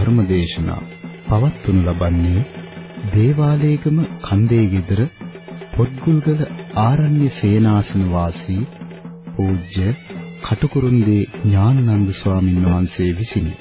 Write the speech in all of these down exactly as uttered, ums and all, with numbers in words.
ධර්මදේශනා පවත්වනු ලබන්නේ දේවාලේගම කන්දේ ගෙදර පොත්ගුල්ගල ආරණ්‍ය සේනාසන වාසී පූජ්‍ය කටුකුරුන්දී ඥානানন্দ ස්වාමීන් වහන්සේ විසිනි.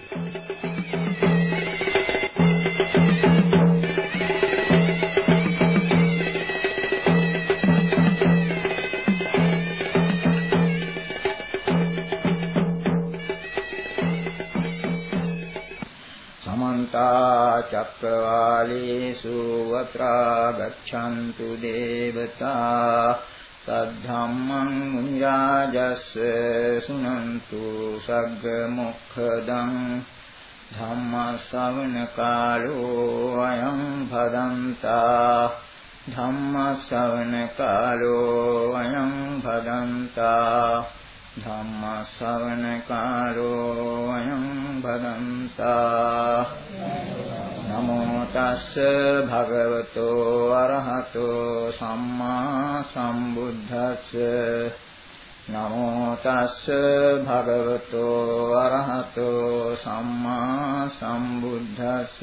චක්කවාලේසු වත්‍රා ගච්ඡන්තු දේවතා තද්ධම්මං මුනි රාජස්ස සුනන්තු සග්ග මොක්ඛදං ධම්ම ශ්‍රවණ කාලෝ අයං භදන්තා ධම්ම ශ්‍රවණ කාලෝ අයං භදන්තා ධම්ම ශ්‍රවණ කාලෝ අයං භදන්තා නමෝ තස්ස භගවතෝ අරහතෝ සම්මා සම්බුද්දස්ස නමෝ තස්ස භගවතෝ අරහතෝ සම්මා සම්බුද්දස්ස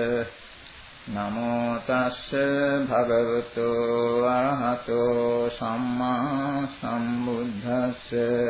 නමෝ තස්ස භගවතෝ අරහතෝ සම්මා සම්බුද්දස්ස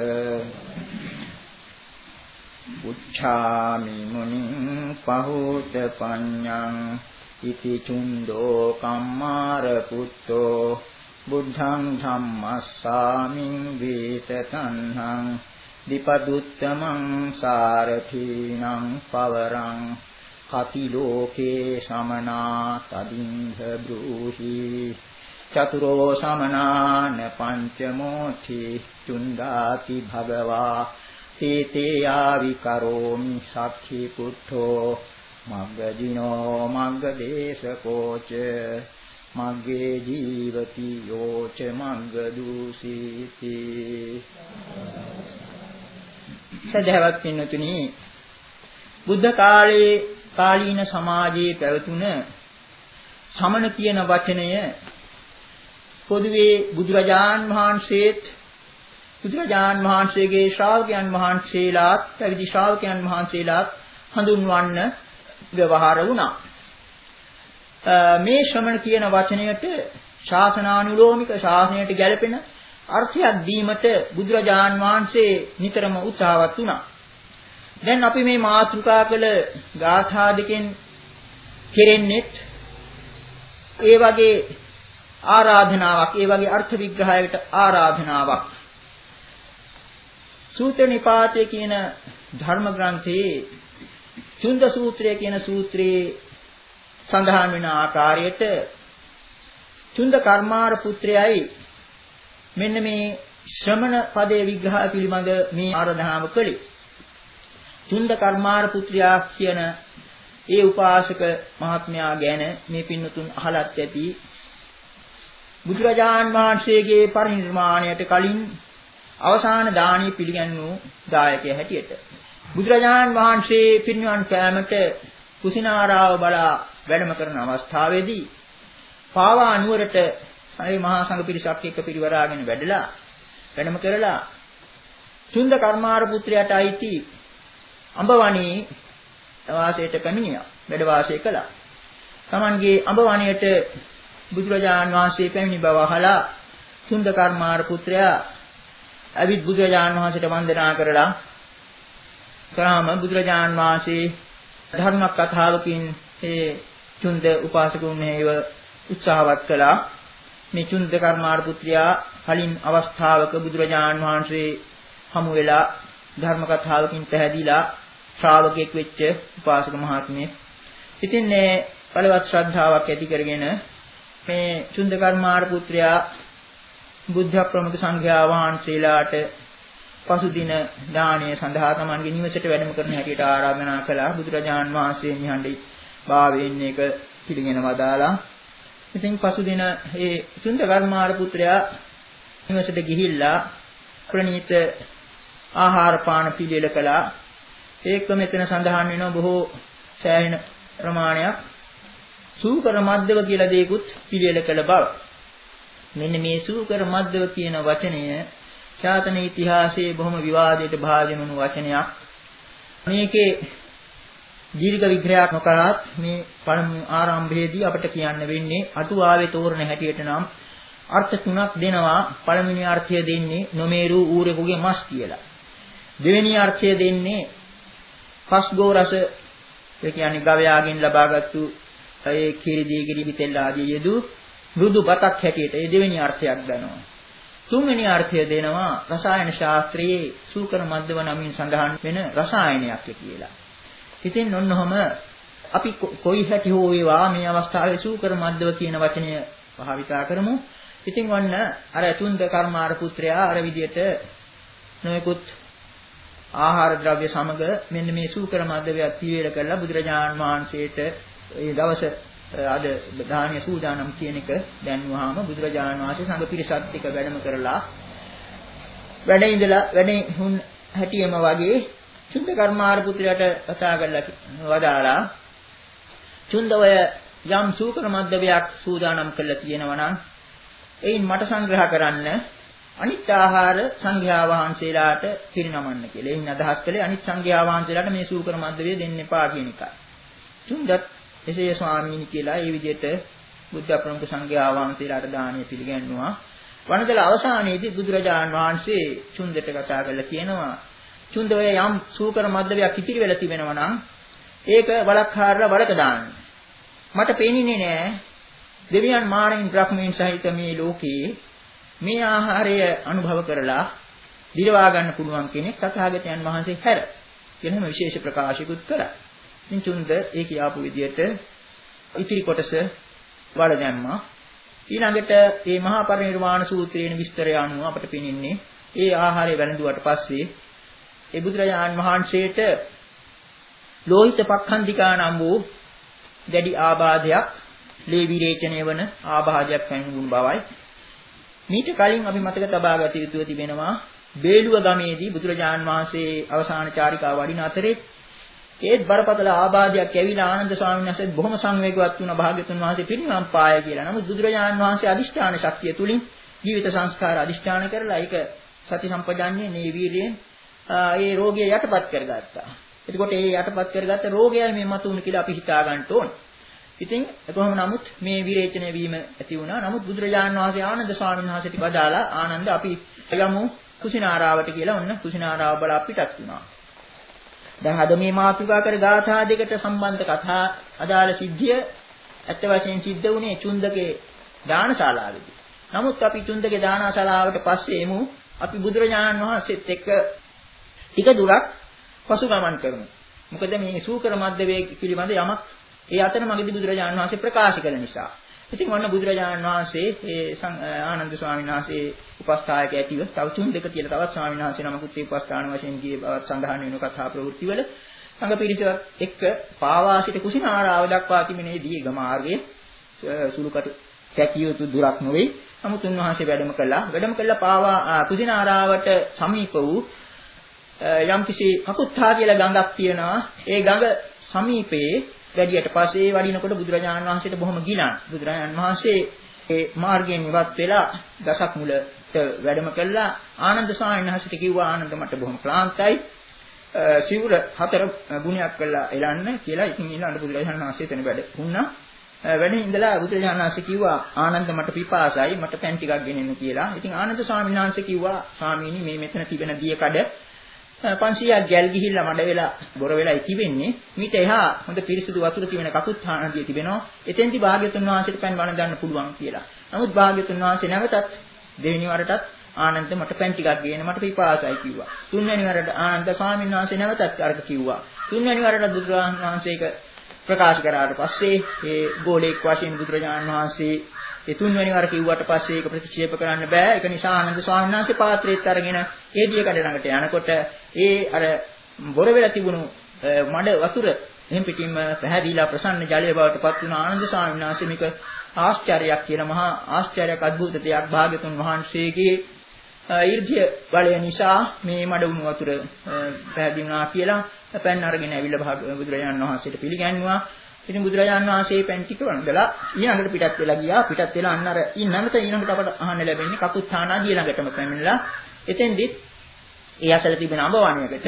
උච්ඡාමි මුනිං පහෝත පඤ්ඤං ඉති චුන්දෝ කම්මාර පුත්තෝ බුද්ධං ධම්මස්සාමින් වේතතංහං දීපදුත්තමං සාරථීනං පවරං කති ලෝකේ සමනා තදින්හ බ්‍රූහි චතුරෝ සමනාන පංචමෝති චුන්දාති භගවා තේතේ ආවි කරෝමි සක්ඛි පුත්තෝ මග්ගදිනෝ මග්ගදේශකෝච මග්ගේ ජීවති යෝච මග්ගදූසීති. සදහවත් පින්නතුනි, බුද්ධ කාලයේ කාලීන සමාජයේ පැවතුන සමන කියන වචනය පොදුවේ බුදුරජාන් වහන්සේත් බුදුරජාන් වහන්සේගේ ශ්‍රාවකයන් වහන්සේලාත් පැවිදි ශ්‍රාවකයන් වහන්සේලාත් හඳුන්වන්න ව්‍යවහාර වුණා. මේ ශ්‍රමණ කියන වචනයට ශාසනානුලෝමික ශාසනයට ගැලපෙන අර්ථයක් දීමට බුදුරජාන් වහන්සේ නිතරම උත්සාහවත් වුණා. දැන් අපි මේ මාතෘකා කළ ගාථා දෙකෙන් කෙරෙන්නේත් ඒ වගේ ආරාධනාවක්, ඒ වගේ අර්ථ විග්‍රහයකට ආරාධනාවක්. සූත්‍ර නිපාතය කියන ධර්ම ග්‍රන්ථයේ චුන්ද සූත්‍රය කියන සූත්‍රයේ සඳහන් වෙන ආකාරයට චුන්ද කර්මාර පුත්‍රයයි මෙන්න මේ ශ්‍රමණ පදයේ විග්‍රහය පිළිබඳ මේ ආරාධනාව කළේ. චුන්ද කර්මාර පුත්‍රයා කියන ඒ උපාසක මහත්මයා ගැන මේ පින්නතුන් අහලත් ඇති. බුදුරජාන් වහන්සේගේ පරිනිර්වාණයට කලින් අවසාන දානීය පිළිගන්නු දායකයා හැටියට බුදුරජාන් වහන්සේ පිරිනිවන් පෑමට කුසිනාරාව බලා වැඩම කරන අවස්ථාවේදී පාවා නුවරට ඒ මහා සංඝ පිරිසක් එක්ක පිරිවරාගෙන වැඩලා වැඩම කරලා චුන්ද කර්මාර පුත්‍රයාට අයිති අඹවණී වාසයට පැමිණියා. වැඩ වාසය කළා. Tamanගේ අඹවණියට බුදුරජාන් වහන්සේ පැමිණි බව අහලා චුන්ද කර්මාර පුත්‍රයා අවිත් බුදුරජාන් වහන්සේට වන්දනා කරලා කරාම බුදුරජාන් වහන්සේ ධර්ම කතාවකින් ඒ චුන්ද උපාසකුන් හේව උත්සාහවත් කළා. මේ චුන්ද කර්මාර පුත්‍රයා කලින් අවස්ථාවක බුදුරජාන් වහන්සේ හමු වෙලා ධර්ම කතාවකින් පැහැදිලා ශ්‍රාවකෙක් වෙච්ච උපාසක මහත්මිය. ඉතින් මේ බලවත් ශ්‍රද්ධාවක් ඇති කරගෙන මේ චුන්ද කර්මාර පුත්‍රයා බුද්ධ ප්‍රමුඛ සංඝයා වහන්සේලාට පසුදින දානය සඳහා තමන්ගේ නිවසට වැඩම කරන හැටියට ආරාධනා කළා. බුදුරජාන් වහන්සේ නිහඬ භාවයෙන් ඒක පිළිගෙන වදාලා. ඉතින් පසුදින ඒ චුන්ද කර්මාර පුත්‍රයා නිවසට ගිහිල්ලා ප්‍රණීත ආහාර පාන පිළියෙල කළා. ඒක මෙතන සඳහන් වෙනවා බොහෝ සෑහෙන ප්‍රමාණයක් සූකර මද්දව කියලා දෙයක්ත් පිළියෙල කළ බව. මෙන්න මේ සූකර මද්දව කියන වචනය ශාසන ඉතිහාසයේ බොහොම විවාදයට භාජන වුණු වචනයක්. මේකේ දීර්ඝ විග්‍රහයක් නොකරත් මේ පළමු ආරම්භයේදී අපිට කියන්න වෙන්නේ අටුවාවේ තෝරන හැටියට නම් අර්ථ තුනක් දෙනවා. පළවෙනි අර්ථය දෙන්නේ නොමේරු ඌරෙකුගේ මස් කියලා. දෙවෙනි අර්ථය දෙන්නේ පස්ගෝ රස, ඒ කියන්නේ ගවයාගෙන් ලබාගත්තු ඒ කිරි දී කිරි පිටෙල් ආදී යෙදු මෘදු බතක් හැටියට ඒ දෙවෙනි අර්ථයක් ගන්නවා. තුන්වෙනි අර්ථය දෙනවා රසායන ශාස්ත්‍රයේ සූකර මද්දව නමින් සඳහන් වෙන රසායනයක් කියලා. ඉතින් ඔන්නෝම අපි කොයි හැටි හෝ වේවා මේ අවස්ථාවේ සූකර මද්දව කියන වචනය භාවිතා කරමු. ඉතින් ඔන්න අර තුන්ද කර්මාර පුත්‍රයා අර විදියට නොයෙකුත් ආහාර ද්‍රව්‍ය සමග මෙන්න මේ සූකර මද්දවයක් පිළිවෙල කරලා බුදුරජාණන් වහන්සේට ඒ දවස අද දානීය සූදානම් කියන එක දැන්වහම බුදුරජාණන් වහන්සේ සංඝ පිරිසත් එක්ක වැඩම කරලා වැඩ ඉඳලා වැඩේ හුන් හැටියම වගේ චුන්ද කර්මාර පුත්‍රයාට කතා කරලා වදාලා චුන්දවය යම් සූකර මද්දවයක් සූදානම් කරලා තියෙනවා නම් එයින් මට සංග්‍රහ කරන්න අනිත් ආහාර සංඝයා වහන්සේලාට පිරිනමන්න කියලා. එයින් අදහස් කළේ අනිත් සංඝයා වහන්සේලාට මේ සූකර මද්දවය දෙන්න එපා කියන එකයි. චුන්දත් එසේ ස්වාමීනි කියලා ඒ විදිහට බුද්ධ ප්‍රමුඛ සංඝයා වහන්සේලාට දානීය පිළිගන්නවා. වනදල අවසානයේදී බුදුරජාණන් වහන්සේ චුන්දට කතා කරලා කියනවා චුන්දවය යම් සූකර මද්දවයක් ඉතිරි වෙලා තිබෙනවා නම් ඒක වලක් හාරලා වලක දාන්න. මට පේන්නේ නෑ දෙවියන් මාරයන් බ්‍රහ්මයන් සහිත මේ ලෝකේ මේ ආහාරය අනුභව කරලා දිරවා ගන්න පුළුවන් කෙනෙක් තථාගතයන් වහන්සේ හැර කියන විශේෂ ප්‍රකාශිකුත් කරා. ඉතින් චුන්ද ඒ කියාපු විදිහට ඉතිරි කොටස වල දැම්මා. ඊළඟට මේ මහා පරිනිර්වාණ සූත්‍රයේ විස්තරය අනුව අපට පෙනෙන්නේ ඒ ආහාරය වැළඳුවට පස්සේ ඒ බුදුරජාණන් වහන්සේට ලෝහිත පක්ඛන්දිකා නම් වූ දැඩි ආබාධයක් ලේ විරේචනය වන ආබාධයක් පැමිණුණු බවයි. මීට කලින් අපි මතක තබා ගත යුතුව තිබෙනවා බේලුව ගමේදී බුදුරජාණන් වහන්සේ අවසාන චාරිකාව වඩින අතරේ ඒත් බරපතල ආබාධයක් ඇවිල්ලා ආනන්ද ස්වාමීන් වහන්සේ බොහොම සංවේගවත් වුණා භාග්‍යතුන් වහන්සේ පිරිනිවන් පාය කියලා. නමුත් බුදුරජාණන් වහන්සේ අදිෂ්ඨාන ශක්තිය තුලින් ජීවිත සංස්කාර අදිෂ්ඨාන කරලා ඒක සති සම්පජාන්නේ මේ වීර්යයෙන් ඒ රෝගය යටපත් කරගත්තා. එතකොට ඒ යටපත් කරගත්ත රෝගයයි මේ මතුණු කියලා අපි හිතා ගන්න ඕන. ඉතින් කොහොම නමුත් මේ විරේචනය වීම ඇති වුණා. නමුත් බුදුරජාණන් වහන්සේ ආනන්ද ස්වාමීන් වහන්සේට බදාලා ආනන්ද අපි යමු කුසිනාරාවට කියලා ඔන්න කුසිනාරාව බලා පිටත් වුණා. දැන් අද මේ මාතෘකා කර ගාථා දෙකට සම්බන්ධ කතා අදාළ සිද්ධිය ඇත්ත වශයෙන් සිද්ධ වුණේ චුන්දගේ දානශාලාවේදී. නමුත් අපි චුන්දගේ දානශාලාවට පස්සේ එමු අපි බුදුරජාණන් වහන්සේත් එක්ක ටික දුරක් පසු ගමන් කරමු. මොකද මේ සූකර මද්දවේ පිළිබඳ යමක් ඒ අතරමඟදී බුදුරජාණන් වහන්සේ ප්‍රකාශ කළ නිසා. ඉතින් ඔන්න බුදුරජාණන් වහන්සේ ඒ ආනන්ද ස්වාමීන් වහන්සේ උපස්ථායක ඇතිව තව තුන් දෙක කියලා තවත් ස්වාමීන් වහන්සේ නමකුත් ඒ උපස්ථාන වශයෙන් ගියේ බවත් සඳහන් වෙන කතා ප්‍රවෘත්තිවල සංඝ පිරිසත් එක්ක පාවා සිට කුසිනාරාව දක්වා තිබෙනේ දීර්ඝ මාර්ගයේ සුළුකට කැකිය යුතු දුරක් නොවේ. නමුත් උන්වහන්සේ වැඩම කළා. වැඩම කළා පාවා කුසිනාරාවට සමීප වූ යම්කිසි කකුත්තා කියලා ගඟක් තියෙනවා. ඒ ගඟ සමීපයේ වැඩියට පස්සේ වඩිනකොට බුදුරජාණන් වහන්සේට බොහොම ගිලන්. බුදුරජාණන් වහන්සේ ඒ මාර්ගයෙන් ඉවත් වෙලා දසක් මුලට වැඩම කළා. ආනන්ද ස්වාමීන් වහන්සේට කිව්වා ආනන්ද මට බොහොම ක්ලාන්තයි. සිවුර හතර ගුණයක් කළා එලන්න කියලා. ඉතින් ඊළඟ බුදුරජාණන් වහන්සේ එතන වැඩ වුණා. වැඩ ඉඳලා බුදුරජාණන් වහන්සේ කිව්වා ආනන්ද මට පිපාසයි මට පැන් ටිකක් ගෙනෙන්න කියලා. ඉතින් ආනන්ද ස්වාමීන් වහන්සේ කිව්වා ස්වාමීනි මේ මෙතන තිබෙන දිය කඩ පන්සියයක් ගැල් ගිහිල්ලා මඩ වෙලා බොර වෙලා ඉතිවෙන්නේ. මීට එහා හොඳ පිරිසිදු වතුර තියෙන කකුත්ථානදිය තිබෙනවා. එතෙන්දි භාග්‍යතුන් වහන්සේට පැන් වණ ගන්න පුළුවන් කියලා. නමුත් භාග්‍යතුන් වහන්සේ නැවතත් දෙවෙනි වරටත් ආනන්ද මට පැන් ටිකක් ගේන්න මට පිපාසයි කිව්වා. තුන්වෙනි වරට ආනන්ද ස්වාමීන් වහන්සේ නැවතත් අරක කිව්වා. තුන්වෙනි වරට බුදුරජාණන් වහන්සේ ඒක ප්‍රකාශ කරාට පස්සේ ඒ ගෝලේක් වශයෙන් බුදුරජාණන් වහන්සේ ඒ තුන්වෙනි වර කිව්වට පස්සේ ඒක ප්‍රතික්ෂේප කරන්න බෑ. ඒක නිසා ආනන්ද ස්වාමීන් වහන්සේ පාත්‍රයත් අරගෙන ඒ දිය කඩ ළඟට යනකොට ඒ අර බොර වෙලා තිබුණු මඩ වතුර එහෙම් පිටින්ම පැහැදිලා ප්‍රසන්න ජලය බවට පත් වුණ ආනන්ද ස්වාමීන් වහන්සේ මේක ආශ්චර්යයක් කියන මහා ආශ්චර්යයක් අద్భుත දෙයක් භාග්‍යතුන් වහන්සේගේ ඊර්ධ්‍ය බලය නිසා මේ මඩ වුණු වතුර පැහැදිුණා කියලා පැන් අරගෙන ඇවිල්ලා බුදුරජාණන් වහන්සේට පිළිගන්නවා. ඉතින් බුදුරජාණන් වහන්සේ පැන් ටික වන්දලා ඊළඟට පිටත් වෙලා ගියා. පිටත් වෙලා අන්න අර ඊළඟට ඊළඟට අපට අහන්න ලැබෙන්නේ කකුත්ථානාදී ළඟටම පැමිණලා එතෙන්දිත් ඒ අසල තිබෙන අඹ වණයකට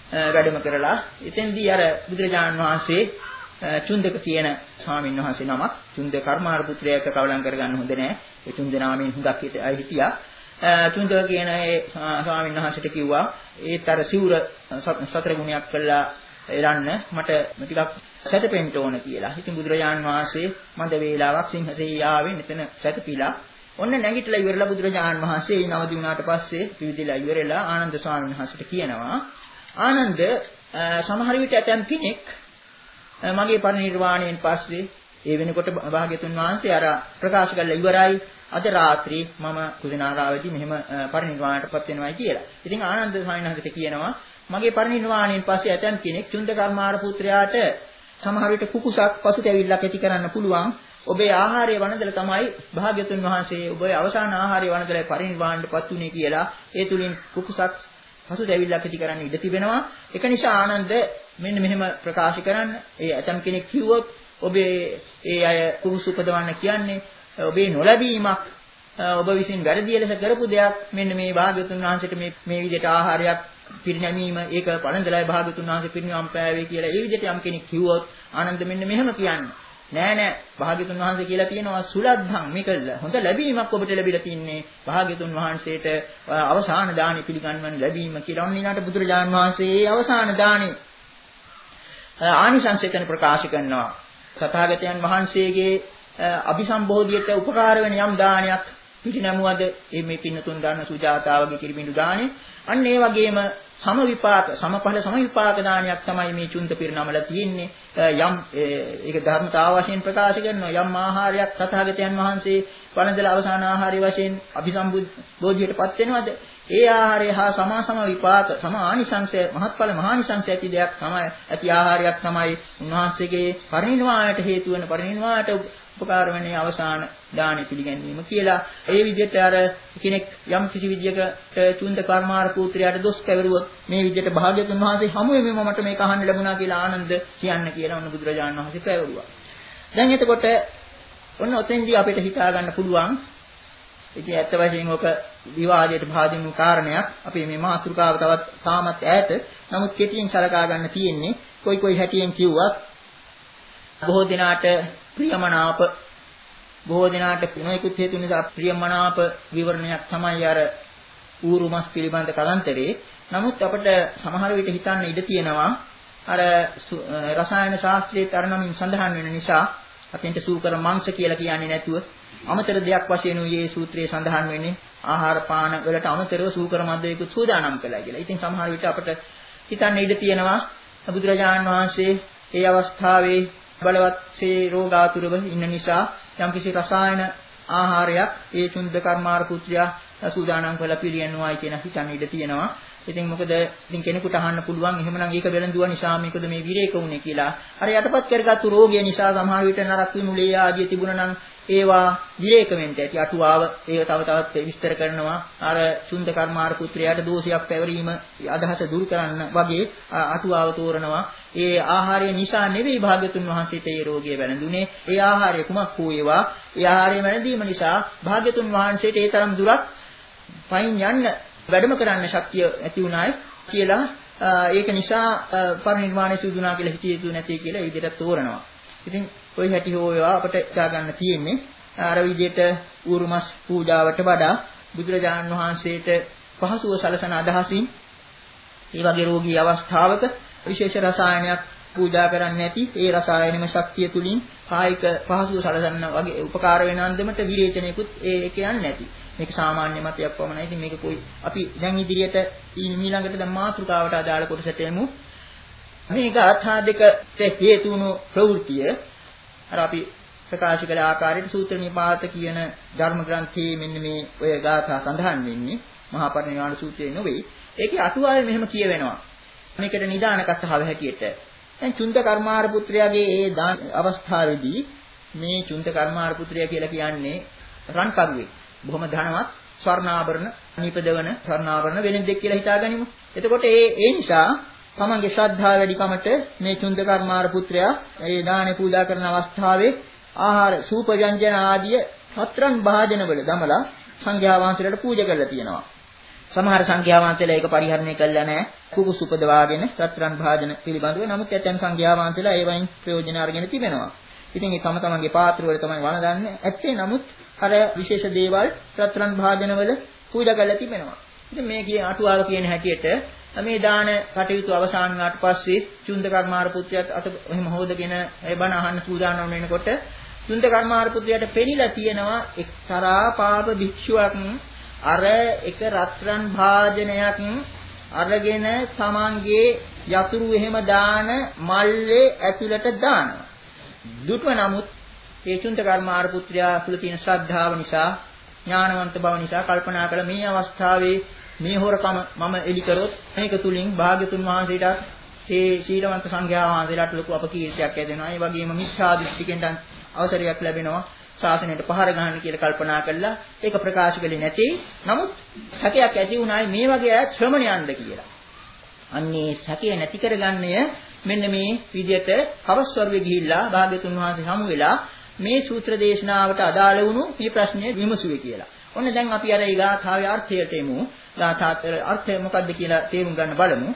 වැඩම කරලා එතෙන්දී අර බුදුරජාණන් වහන්සේ චුන්දක කියන ස්වාමීන් වහන්සේ නමක් චුන්ද කර්මාර පුත්‍රයෙක් කවලම් කරගන්න හොඳ නැහැ. ඒ චුන්ද නාමයෙන් හුඟක් හිටියා. චුන්ද කියන ඒ ස්වාමීන් වහන්සේට කිව්වා ඒත් අර සිවුර සතර ගුණයක් කළා එරන්න මට ටිකක් සැතපෙන්න ඕන කියලා. ඉතින් බුදුරජාණන් වහන්සේ මන්ද වේලාවක් සිංහසෙයියාවෙන් එතන සැතපීලා ඔන්න නැගිටලා ඉවරලා බුදුරජාණන් වහන්සේ ඒ නවදි වුණාට පස්සේ පිවිදලා ඉවරලා ආනන්ද ස්වාමීන් වහන්සේට කියනවා ආනන්ද සමහර විට ඇතම් කෙනෙක් මගේ පරිනිර්වාණයෙන් පස්සේ ඒ වෙනකොට භාග්‍යතුන් වහන්සේ අර ප්‍රකාශ කළා ඉවරයි අද රාත්‍රියේ මම කුසිනාරාවේදී මෙහෙම පරිනිර්වාණයටපත් වෙනවායි කියලා. ඉතින් ආනන්ද ස්වාමීන් වහන්සේට කියනවා මගේ පරිනිර්වාණයෙන් පස්සේ ඇතම් කෙනෙක් චුන්ද කර්මාර පුත්‍රයාට සමහර විට කුකුසක් පසුතැවිල්ලක් ඇති කරන්න පුළුවන්. ඔබේ ආහාරය වනදල තමයි භාග්‍යතුන් වහන්සේ ඔබේ අවසාන ආහාරය වනදල පරිනිර්වාණයටපත් උනේ කියලා. ඒ තුලින් කුකුසක් පසුතැවිල්ලක් ඇති කරන්න ඉඩ තිබෙනවා. ඒක නිසා ආනන්ද මෙන්න මෙහෙම ප්‍රකාශ කරන්න. ඒ ඇතම් කෙනෙක් කිව්වොත් ඔබේ ඒ අය කුකුස උපදවන්න කියන්නේ ඔබේ නොලැබීමක් ඔබ විසින් වැරදි ලෙස කරපු දෙයක්. මෙන්න මේ භාග්‍යතුන් වහන්සේට මේ මේ විදිහට ආහාරයක් පිරිනැමීම ඒක පළඳලයි භාග්‍යතුන් වහන්සේ පිරිනිවන් පෑවේ කියලා ඒ විදිහට යම් කෙනෙක් කිව්වොත් ආනන්ද මෙන්න මෙහෙම කියන්නේ. නෑ නෑ භාග්‍යතුන් වහන්සේ කියලා තියෙනවා සුලද්ධං මේක හොඳ ලැබීමක් ඔබට ලැබිලා තින්නේ භාග්‍යතුන් වහන්සේට අවසාන දාණය පිළිගන්වන ලැබීම කියලා. ඔන්න ඊනාට බුදුරජාණන් වහන්සේ අවසාන දාණය ආනිසංසයෙන් ප්‍රකාශ කරනවා. තථාගතයන් වහන්සේගේ අභිසම්බෝධියට උපකාර වෙන යම් දානයක් පිළිනැමුවද ඒ මේ පින්නතුන් ගන්න සුජාතාවගේ කිරිබිඳු දාණය. අන්න ඒ වගේම සම විපාක සමඵල සම විපාක දානයක් තමයි මේ චුන්ද පිරිනමලා තියෙන්නේ. යම් ඒක ධර්මතාව වශයෙන් ප්‍රකාශ කරනවා යම් ආහාරයක් තථාගතයන් වහන්සේ වළඳලා අවසාන ආහාරය වශයෙන් අභිසම්බෝධියටපත් වෙනවද ඒ ආහාරය හා සමා සම විපාක සම ආනිසංසය මහත්ඵල මහානිසංසය ඇති දෙයක් තමයි ඇති ආහාරයක් තමයි උන්වහන්සේගේ පරිනිර්වාණයට හේතු වෙන පරිනිර්වාණයට උපකාර වෙන්නේ අවසාන දාන පිළිගැනීම කියලා. ඒ විදිහට අර කෙනෙක් යම් කිසි විදියකට චුන්ද කර්මාර පුත්‍රයාට දොස් පැවරුවොත් මේ විදිහට භාග්‍යතුන් වහන්සේ හමු වෙමෙම මට මේක අහන්න ලැබුණා කියලා ආනන්ද කියන්න කියලා ඔන්න බුදුරජාණන් වහන්සේ පැවරුවා. දැන් එතකොට ඔන්න ඔතෙන්දී අපිට හිතා ගන්න පුළුවන් ඉතින් ඇත්ත වශයෙන්ම ඔක විවාදයට භාජන වූ කාරණයක්. අපි මේ මාතෘකාව තවත් තාමත් ඈත. නමුත් කෙටියෙන් සලකා ගන්න තියෙන්නේ කොයි කොයි හැටියෙන් කිව්වත් බොහෝ දිනාට ප්‍රියමනාප බොහෝ දිනාට නොයෙකුත් හේතු නිසා ප්‍රියමනාප විවරණයක් තමයි අර ඌරුමස් පිළිබඳ කලන්තරේ. නමුත් අපිට සමහර විට හිතන්න ඉඩ තියෙනවා අර රසායන ශාස්ත්‍රයේ තරණමින් සඳහන් වෙන නිසා අතෙන්ට සූකර මාංශ කියලා කියන්නේ නැතුව අමතර දෙයක් වශයෙන් උයේ සූත්‍රයේ සඳහන් වෙන්නේ ආහාර පාන වලට අමතරව සූකර මද්දේකුත් සූදානම් කළා කියලා. ඉතින් සමහර විට අපිට හිතන්න ඉඩ තියෙනවා බුදුරජාණන් වහන්සේ ඒ අවස්ථාවේ බලවත්සේ රෝගාතුරව ඉන්න නිසා යම්කිසි රසායන ආහාරයක් ඒ චුන්ද කර්මාර පුත්‍රයා සූදානම් කරලා පිළියන්නුවායි කියන හිතන්න ඉඩ තියෙනවා. ඉතින් මොකද ඉතින් කෙනෙකුට අහන්න පුළුවන් එහෙමනම් ඒක වෙලඳුවා නිසා මේකද මේ විරේක වුනේ කියලා. අර යටපත් කරගත්තු රෝගය නිසා සමහර විට නරක විමුලේ ආදී තිබුණා නම් ඒවා විරේක වෙන්න ඇති. අටුවාව ඒක තව තවත් විස්තර කරනවා. අර චුන්ද කර්මාර පුත්‍රයාට දෝෂයක් පැවරීම අදහස දුරු කරන්න වගේ අටුවාව තෝරනවා. ඒ ආහාරය නිසා නෙවෙයි භාග්‍යතුන් වහන්සේට ඒ රෝගය වැළඳුනේ. ඒ ආහාරය කුමක් වූ ඒවා? ඒ ආහාරය වැළඳීම නිසා භාග්‍යතුන් වහන්සේට ඒ තරම් දුරක් පයින් යන්න වැඩම කරන්න ශක්තිය ඇති වුණායි කියලා ඒක නිසා පරිනිර්වාණය සිදුුණා කියලා හිතිය යුතු නැති කියලා ඒ විදිහට තෝරනවා. ඉතින් ওই හැටි හෝ ඒවා අපිට හිතා ගන්න තියෙන්නේ අර විදිහට ඌරුමස් පූජාවට වඩා බුදුරජාණන් වහන්සේට පහසුව සලසන අදහසින් ඒ වගේ රෝගී අවස්ථාවක විශේෂ රසායනයක් පූජා කරන්නේ නැති ඒ රසායනික ශක්තිය තුලින් කායික පහසුව සලසන වගේ උපකාර වෙන අන්දමට විරේචනයකුත් ඒ කියන්නේ නැති. මේක සාමාන්‍ය මතයක් පමණයි. ඉතින් මේක කොයි අපි දැන් ඉදිරියට ඊළඟට දැන් මාතෘකාවට අදාළ කොටසට එමු. මේ ගාථා දෙකට හේතු වුණු ප්‍රවෘත්තිය අර අපි ප්‍රකාශ කළ ආකාරයට සූත්‍ර නිපාත කියන ධර්ම ග්‍රන්ථයේ මෙන්න මේ ඔය ගාථා සඳහන් වෙන්නේ මහා පරිනිර්වාණ සූත්‍රයේ නෙවෙයි. ඒකේ අටුවාවේ මෙහෙම කියවෙනවා. මේකට නිදාන කතාව හැටියට. දැන් චුන්ද කර්මාර පුත්‍රයාගේ ඒ අවස්ථාවේදී මේ චුන්ද කර්මාර පුත්‍රයා කියලා කියන්නේ රන් කරුවේ. බොහොම ධනවත් ස්වර්ණාභරණ නිපදවන ස්වර්ණාභරණ වෙලෙන්දෙක් කියලා හිතාගනිමු. එතකොට ඒ ඒ නිසා තමන්ගේ ශ්‍රද්ධාව වැඩිකමට මේ චුන්ද කර්මාර පුත්‍රයා ඒ දානේ පූජා කරන අවස්ථාවේ ආහාර සූප ව්‍යංජන ආදිය හතරන් භාජනවල දමලා සංඝයා වහන්සේලාට පූජා කරලා තියෙනවා. සමහර සංඝයා වහන්සේලා ඒක පරිහරණය කළා නැහැ. කුකුස් උපදවාගෙන රත්රන් භාජන පිළිබඳව. නමුත් ඇතැම් සංඝයා වහන්සේලා ඒවයින් ප්‍රයෝජන අරගෙන තිබෙනවා. ඉතින් ඒ තම තමන්ගේ පාත්‍රවල තමයි වළඳන්නේ. ඇත්තේ නමුත් අර විශේෂ දේවල් රත්රන් භාජනවල පූජා කරලා තිබෙනවා. ඉතින් මේ කිය අටුවාව කියන හැටියට මේ දාන කටයුතු අවසන් වුණාට පස්සේ චුන්ද කර්මාර පුත්‍රයාත් අත එහෙම හොදගෙන ඒ බණ අහන්න සූදානම් වෙනකොට චුන්ද කර්මාර පුත්‍රයාට පෙළිලා තියෙනවා එක්තරා පාප භික්ෂුවක් අර එක රත්රන් භාජනයක් අරගෙන තමන්ගේ යතුරු එහෙම දාන මල්ලේ ඇතුළට දානවා. දුටුව නමුත් ඒ චුන්ද කර්මාර පුත්‍රයා තුළ තියෙන ශ්‍රද්ධාව නිසා ඥානවන්ත බව නිසා කල්පනා කළ මේ අවස්ථාවේ මේ හොරකම මම එලි කරොත් මේක තුලින් භාග්‍යතුන් වහන්සේටත් ඒ ශීලවන්ත සංඝයා වහන්සේලාට ලොකු අපකීර්තියක් ඇදෙනවා. ඒ වගේම මිත්‍යා දෘෂ්ටිකෙන්ට අවසරයක් ලැබෙනවා. ශාසනයට පහර ගන්න කියලා කල්පනා කළා. ඒක ප්‍රකාශ කළේ නැtei. නමුත් සැකයක් ඇති වුණායි මේ වගේ අය ශ්‍රමණයන්ද කියලා. අන්නේ සැකය නැති කරගන්නය මෙන්න මේ විදිහට හවස් වරුවේ ගිහිල්ලා භාග්‍යතුන් වහන්සේ හමු වෙලා මේ සූත්‍ර දේශනාවට අදාළ වුණු මේ ප්‍රශ්නය විමසුවේ කියලා. ඔන්න දැන් අපි අර ඒ ගාථාවේ අර්ථයට එමු. ගාථාතර අර්ථය මොකක්ද කියලා තේරුම් ගන්න බලමු.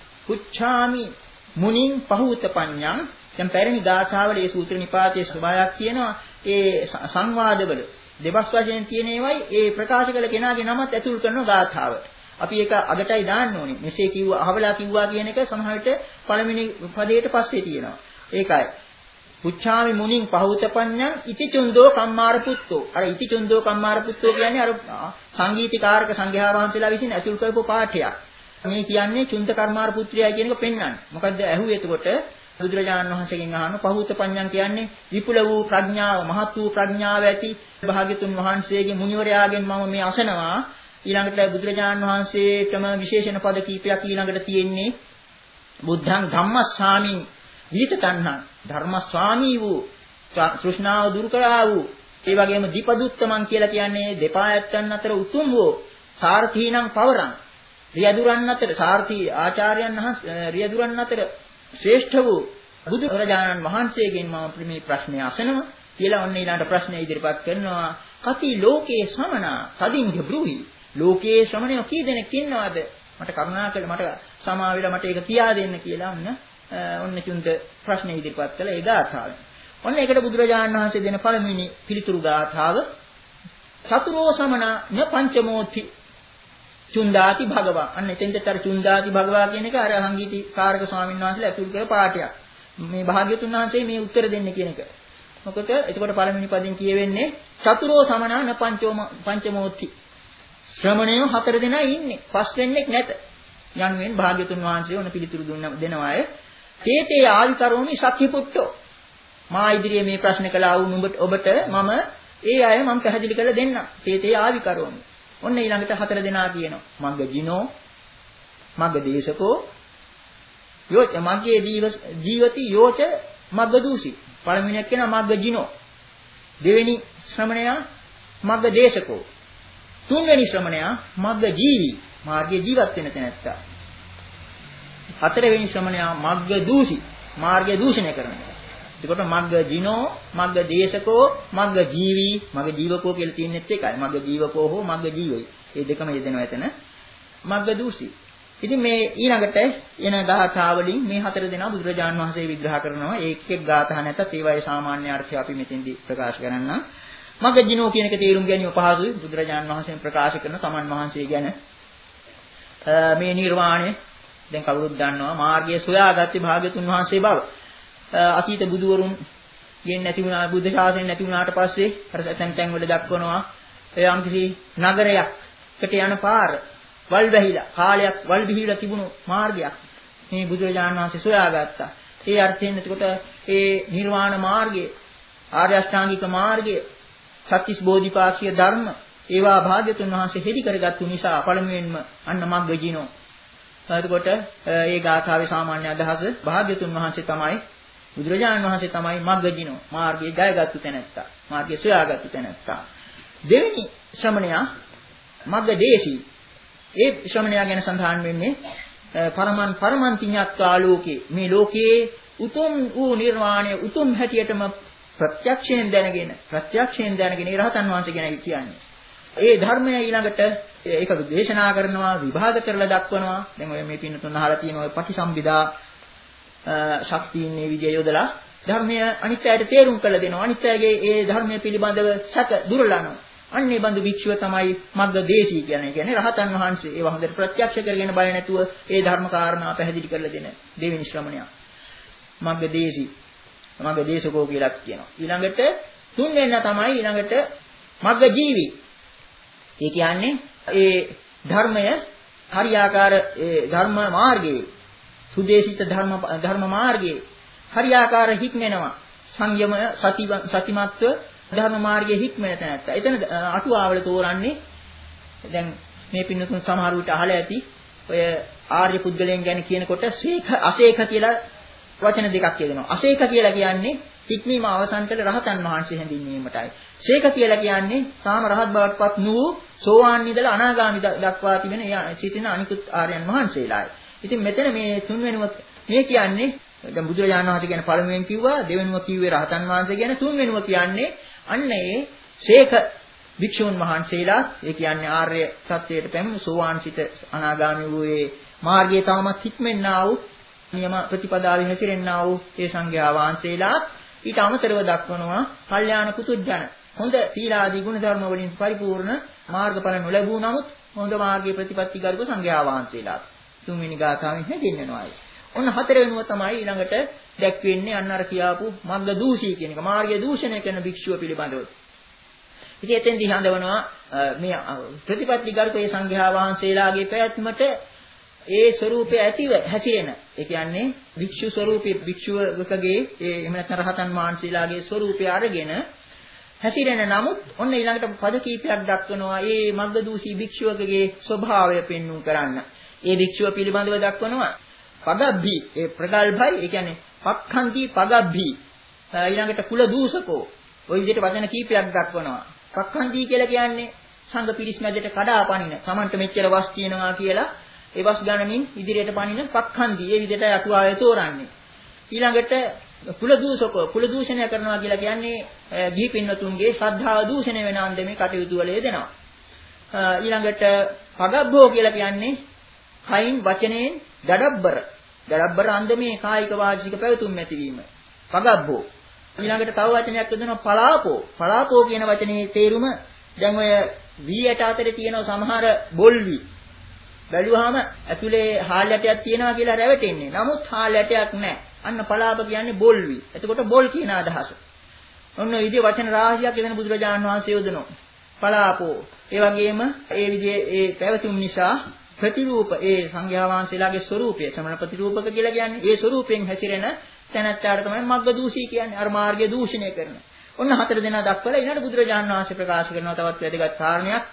පුච්ඡාමි මුනින් පහූත පඤ්ඤං. දැන් පැරණි ගාථාවල මේ සූත්‍ර නිපාතයේ ස්වභාවයක් තියෙනවා. ඒ සංවාදවල දෙබස් වශයෙන් තියෙන ඒවයි ඒ ප්‍රකාශ කළ කෙනාගේ නමත් ඇතුල් කරන ගාථාවට. අපි ඒක අගටයි දාන්න ඕනේ. මෙසේ කිව්වා අහවලා කිව්වා කියන එක සමහර විට පළවෙනි පදයට පස්සේ තියෙනවා. ඒකයි. පුච්ඡාමි මුනින් පහූත පඤ්ඤං ඉති චුන්දෝ කම්මාර පුත්තෝ. අර ඉති චුන්දෝ කම්මාර පුත්තෝ කියන්නේ අර සංගීතීකාරක සංඝයා වහන්සේලා විසින් ඇතුල් කරපු පාඨයක්. මේ කියන්නේ චුන්ද කර්මාර පුත්‍රයයි කියන එක පෙන්වන්නේ. මොකද්ද ඇහුවේ එතකොට බුදුරජාණන් වහන්සේගෙන් අහන පහූත පඤ්ඤං කියන්නේ විපුල වූ ප්‍රඥාව, මහත් වූ ප්‍රඥාව ඇති භාග්‍යතුන් වහන්සේගේ මුනිවරයාගෙන් මම මේ අසනවා. ඊළඟට බුදුරජාණන් වහන්සේටම විශේෂණ පද කීපයක් ඊළඟට තියෙන්නේ බුද්ධං ධම්මස්සාමින් විිත තණ්හං ධර්මස්වාමී වූ තෘෂ්ණාව දුරු කරා වූ ඒ වගේම දීපදුත්තමන් කියලා කියන්නේ දෙපා ඇත්තන් අතර උතුම් වූ සාර්ථීනම් පවරං රියදුරන් අතර සාර්ථී ආචාර්යයන් වහන්සේ රියදුරන් අතර ශ්‍රේෂ්ඨ වූ බුදුරජාණන් වහන්සේගෙන් මම මේ ප්‍රශ්නය අසනවා කියලා ඔන්න ඊළඟට ප්‍රශ්නය ඉදිරිපත් කරනවා. කති ලෝකේ ශ්‍රමණා තදින්ග බ්‍රූහි. ලෝකේ ශ්‍රමණයෝ කී දෙනෙක් ඉන්නවද? මට කරුණාකර මට සමා වෙලා මට ඒක කියා දෙන්න කියලා ඔන්න ඔන්න චුන්ද ප්‍රශ්නේ ඉදිරිපත් කළ ඒ ගාථාව. ඔන්න ඒකට බුදුරජාණන් වහන්සේ දෙන පළමුවෙනි පිළිතුරු ගාථාව චතුරෝ සමනා න පංචමෝති චුන්දාති භගවා. අන්න එතෙන්දතර චුන්දාති භගවා කියන එක අර සංගීතීකාරක ස්වාමීන් වහන්සේලා අතුල් කළ පාඩයක්. මේ භාග්‍යතුන් වහන්සේ මේ උත්තර දෙන්න කියන එක. මොකද එතකොට පළවෙනි පදෙන් කියවෙන්නේ චතුරෝ සමනා න පංචම පංචමෝති. ශ්‍රමණයෝ හතර දෙනා ඉන්නේ. පස් වෙන්නෙක් නැත. යන්වෙන් භාග්‍යතුන් වහන්සේ ඔන්න පිළිතුරු දුන්න දෙනවා අය. තේතේ ආවිකරෝමි සත්‍යපුට්ටෝ. මා ඉදිරියේ මේ ප්‍රශ්න කළා වුන් ඔබට මම ඒ අය මම පැහැදිලි කරලා දෙන්නම්. තේතේ ආවිකරෝමි. ඔන්න ඊළඟට හතර දෙනා කියනවා. මග්ග ජිනෝ මග්ග දේශකෝ යෝච මග්ගේ ජීවති යෝච මග්ග දූසි. පළවෙනියක් කියනවා මග්ග ජිනෝ. දෙවෙනි ශ්‍රමණයා මග්ග දේශකෝ. තුන්වෙනි ශ්‍රමණයා මග්ග ජීවි. මාර්ගයේ ජීවත් වෙන තැනැත්තා. හතරවෙනි ශ්‍රමණයා මග්ග දූසි. මාර්ගය දූෂණය කරනවා. එතකොට මග්ග ජිනෝ, මග්ග දේශකෝ, මග්ග ජීවි, මග්ග ජීවකෝ කියලා තියෙනෙත් එකයි. මග්ග ජීවකෝ හෝ මග්ග ජීවයි. මේ දෙකම යෙදෙනවා එතන. මග්ග දූසි. ඉතින් මේ ඊළඟට එන ගාථාවලින් මේ හතර දෙනා බුදුරජාන් වහන්සේ විග්‍රහ කරනවා. ඒක් එක් ගාථා නැතත් ඒවායේ සාමාන්‍ය අර්ථය අපි මෙතෙන්දී ප්‍රකාශ කරන්නම්. මග්ග ජිනෝ කියන එක තේරුම් ගැනීම පහසුයි. බුදුරජාන් වහන්සේම ප්‍රකාශ කරන තමන් වහන්සේ ගැන මේ නිර්වාණය දැන් කවුරුත් දන්නවා මාර්ගය සොයාගත්තේ භාග්‍යතුන් වහන්සේ බව. අතීත බුදුවරුන් ගෙන් නැති වුණා බුද්ධ ශාසනය නැති වුණාට පස්සේ අර තැන් තැන් වල දක්වනවා ඒ යම්කිසි නගරයකට යන පාර වල් වැහිලා කාලයක් වල් බිහිලා තිබුණු මාර්ගයක් මේ බුදුරජාණන් වහන්සේ සොයාගත්තා. ඒ අර්ථයෙන් එතකොට ඒ නිර්වාණ මාර්ගය ආර්ය අෂ්ටාංගික මාර්ගය සත්‍තිස් බෝධිපාක්ෂික ධර්ම ඒවා භාග්‍යතුන් වහන්සේ හෙළි කරගත්තු නිසා පළමුවෙන්ම අන්න මග්ග ජිනෝ. එතකොට ඒ ගාථාවේ සාමාන්‍ය අදහස භාග්‍යතුන් වහන්සේ තමයි බුදුරජාණන් වහන්සේ තමයි මග්ග ජිනෝ මාර්ගයේ ජයගත්තු තැනැත්තා. මාර්ගයේ සොයාගත්තු තැනැත්තා. දෙවෙනි ශ්‍රමණයා මග්ග දේශී. ඒ ශ්‍රමණයා ගැන සඳහන් වෙන්නේ පරමන් පරමන්තිඤ්ඤත්වා ලෝකේ මේ ලෝකයේ උතුම් වූ නිර්වාණය උතුම් හැටියටම ප්‍රත්‍යක්ෂයෙන් දැනගෙන ප්‍රත්‍යක්ෂයෙන් දැනගෙන රහතන් වහන්සේ ගැන කියන්නේ. ඒ ධර්මය ඊළඟට ඒක දේශනා කරනවා විභාග කරලා දක්වනවා. දැන් ඔය මේ පින්නතුන් අහලා තියෙන ඔය පටිසම්භිදා ශක්තියින් මේ විදිය යොදලා ධර්මය අනිත්‍යයට තේරුම් කළ දෙනවා. අනිත්‍යයේ ඒ ධර්මය පිළිබඳව සැක දුරලනවා. අන්නේ බඳු භික්ෂුව තමයි මග්ගදේශී කියන්නේ. කියන්නේ රහතන් වහන්සේ ඒව හොඳට ප්‍රත්‍යක්ෂ කරගෙන බය නැතුව ඒ ධර්ම කාරණා පැහැදිලි කරලා දෙන දෙවෙනි ශ්‍රමණයා. මග්ගදේශී මග්ගදේශකෝ කියලා කියනවා. ඊළඟට තුන් වෙනි තමයි ඊළඟට මග්ගජීවි. ඒ කියන්නේ ඒ ධර්මය හරියාකාර ඒ ධර්ම මාර්ගයේ සුදේශිත ධර්ම ධර්ම මාර්ගයේ හරියාකාර හික්මෙනවා. සංයම සති සතිමත්ව ධර්ම මාර්ගයේ හික්මෙන තැනත්ත. එතන අටුවාවල තෝරන්නේ දැන් මේ පින්නතුන් සමහර විට අහලා ඇති ඔය ආර්ය පුද්ගලයන් ගැන කියනකොට සීක අසේක කියලා වචන දෙකක් කියනවා. අසේක කියලා කියන්නේ හික්මීම අවසන් කළ රහතන් වහන්සේ හැඳින්වීමටයි. සේක කියලා කියන්නේ සාම රහත් බවටපත් වූ සෝවාන් ඉඳලා අනාගාමි දක්වා තිබෙන සිටින අනිකුත් ආර්යයන් වහන්සේලායි. ඉතින් මෙතන මේ තුන්වෙනුව මේ කියන්නේ දැන් බුදුරජාණන් වහන්සේ කියන පළමුවෙන් කිව්වා, දෙවෙනුව කිව්වේ රහතන් වහන්සේ කියන, තුන්වෙනුව කියන්නේ අන්න ඒ ශේඛ භික්ෂුන් වහන්සේලා, ඒ කියන්නේ ආර්ය සත්‍යයට පැමිණ සෝවාන් සිට අනාගාමී වූ ඒ මාර්ගයේ තාමත් හික්මෙන්නා වූ නියම ප්‍රතිපදාවේ හැසිරෙන්නා වූ ඒ සංඝයා වහන්සේලා ඊට අමතරව දක්වනවා කල්යාණ පුතුජන හොඳ සීලාදී ගුණ ධර්ම වලින් පරිපූර්ණ මාර්ගඵල නොලැබූ නමුත් හොඳ මාර්ගයේ ප්‍රතිපත්ති ගරුක සංඝයා වහන්සේලා තුන්වෙනි ගාථාවෙන් හැදෙන්නනවා. ඔන්න හතරවෙනුව තමයි ඊළඟට දැක්වෙන්නේ අන්න අර කියාපු මග්ග දූෂී කියන එක. මාර්ගය දූෂණය කරන භික්ෂුව පිළිබඳව. ඉතින් එතෙන්දී හඳවනවා මේ ප්‍රතිපත්ති ගරුකේ සංඝයා වහන්සේලාගේ පැවැත්මට ඒ ස්වરૂපය ඇතිව හැසිරෙන. ඒ කියන්නේ භික්ෂු ස්වરૂපී භික්ෂුවකගේ ඒ එහෙම නැත්නම් රහතන් වහන්සේලාගේ ස්වરૂපය අරගෙන හැසිරෙන නමුත් ඔන්න ඊළඟට පද කීපයක් දක්වනවා මේ මග්ග දූෂී භික්ෂුවකගේ ස්වභාවය පෙන්වු කරන්න. ඒ භික්ෂුව පිළිබඳව දක්වනවා පගබ්බි ඒ ප්‍රගල්භයි ඒ කියන්නේ පක්ඛන්ති පගබ්බි ඊළඟට කුල දූෂකෝ ওই විදිහට වචන කීපයක් දක්වනවා. පක්ඛන්ති කියලා කියන්නේ සංඝ පිරිස් මැදට කඩා පනින Tamanට මෙච්චර වස් තියෙනවා කියලා ඒ වස් ගණනින් ඉදිරියට පනින පක්ඛන්ති ඒ විදිහට අටුවාවේ තෝරන්නේ. ඊළඟට කුල දූෂකෝ කුල දූෂණය කරනවා කියලා කියන්නේ ගිහි පින්වතුන්ගේ ශ්‍රද්ධාව දූෂණය වෙන අන්දමේ කටයුතු වල යෙදෙනවා. ඊළඟට පගබ්බෝ කියලා කියන්නේ කයින් වචනයෙන් දඩබ්බර දඩබ්බර අන්දමේ කායික වාචික පැවතුම් ඇතිවීම පගබ්බෝ. ඊළඟට තව වචනයක් යොදනවා පලාපෝ. පලාපෝ කියන වචනේ තේරුම දැන් ඔය වී ඇට අතරේ තියෙන සමහර බොල්වි බැලුවාම ඇතුලේ හාල් ඇටයක් තියෙනවා කියලා රැවටෙන්නේ. නමුත් හාල් ඇටයක් නැහැ. අන්න පලාප කියන්නේ බොල්වි. එතකොට බොල් කියන අදහස. ඔන්න ඔය විදිහේ වචන රාශියක් එතන බුදුරජාණන් වහන්සේ යොදනවා. පලාපෝ. ඒ වගේම ඒ විදිහේ ඒ පැවතුම් නිසා ප්‍රතිරූප ඒ සංඝයා වහන්සේලාගේ ස්වરૂපය සමන ප්‍රතිරූපක කියලා කියන්නේ ඒ ස්වરૂපයෙන් හැසිරෙන තැනැත්තාට තමයි මග්ග දූෂී කියන්නේ. අර මාර්ගය දූෂණය කරන. ඔන්න හතර දෙනා දක්වලා ඊළඟට බුදුරජාණන් වහන්සේ ප්‍රකාශ කරනවා තවත් වැදගත් කාරණයක්.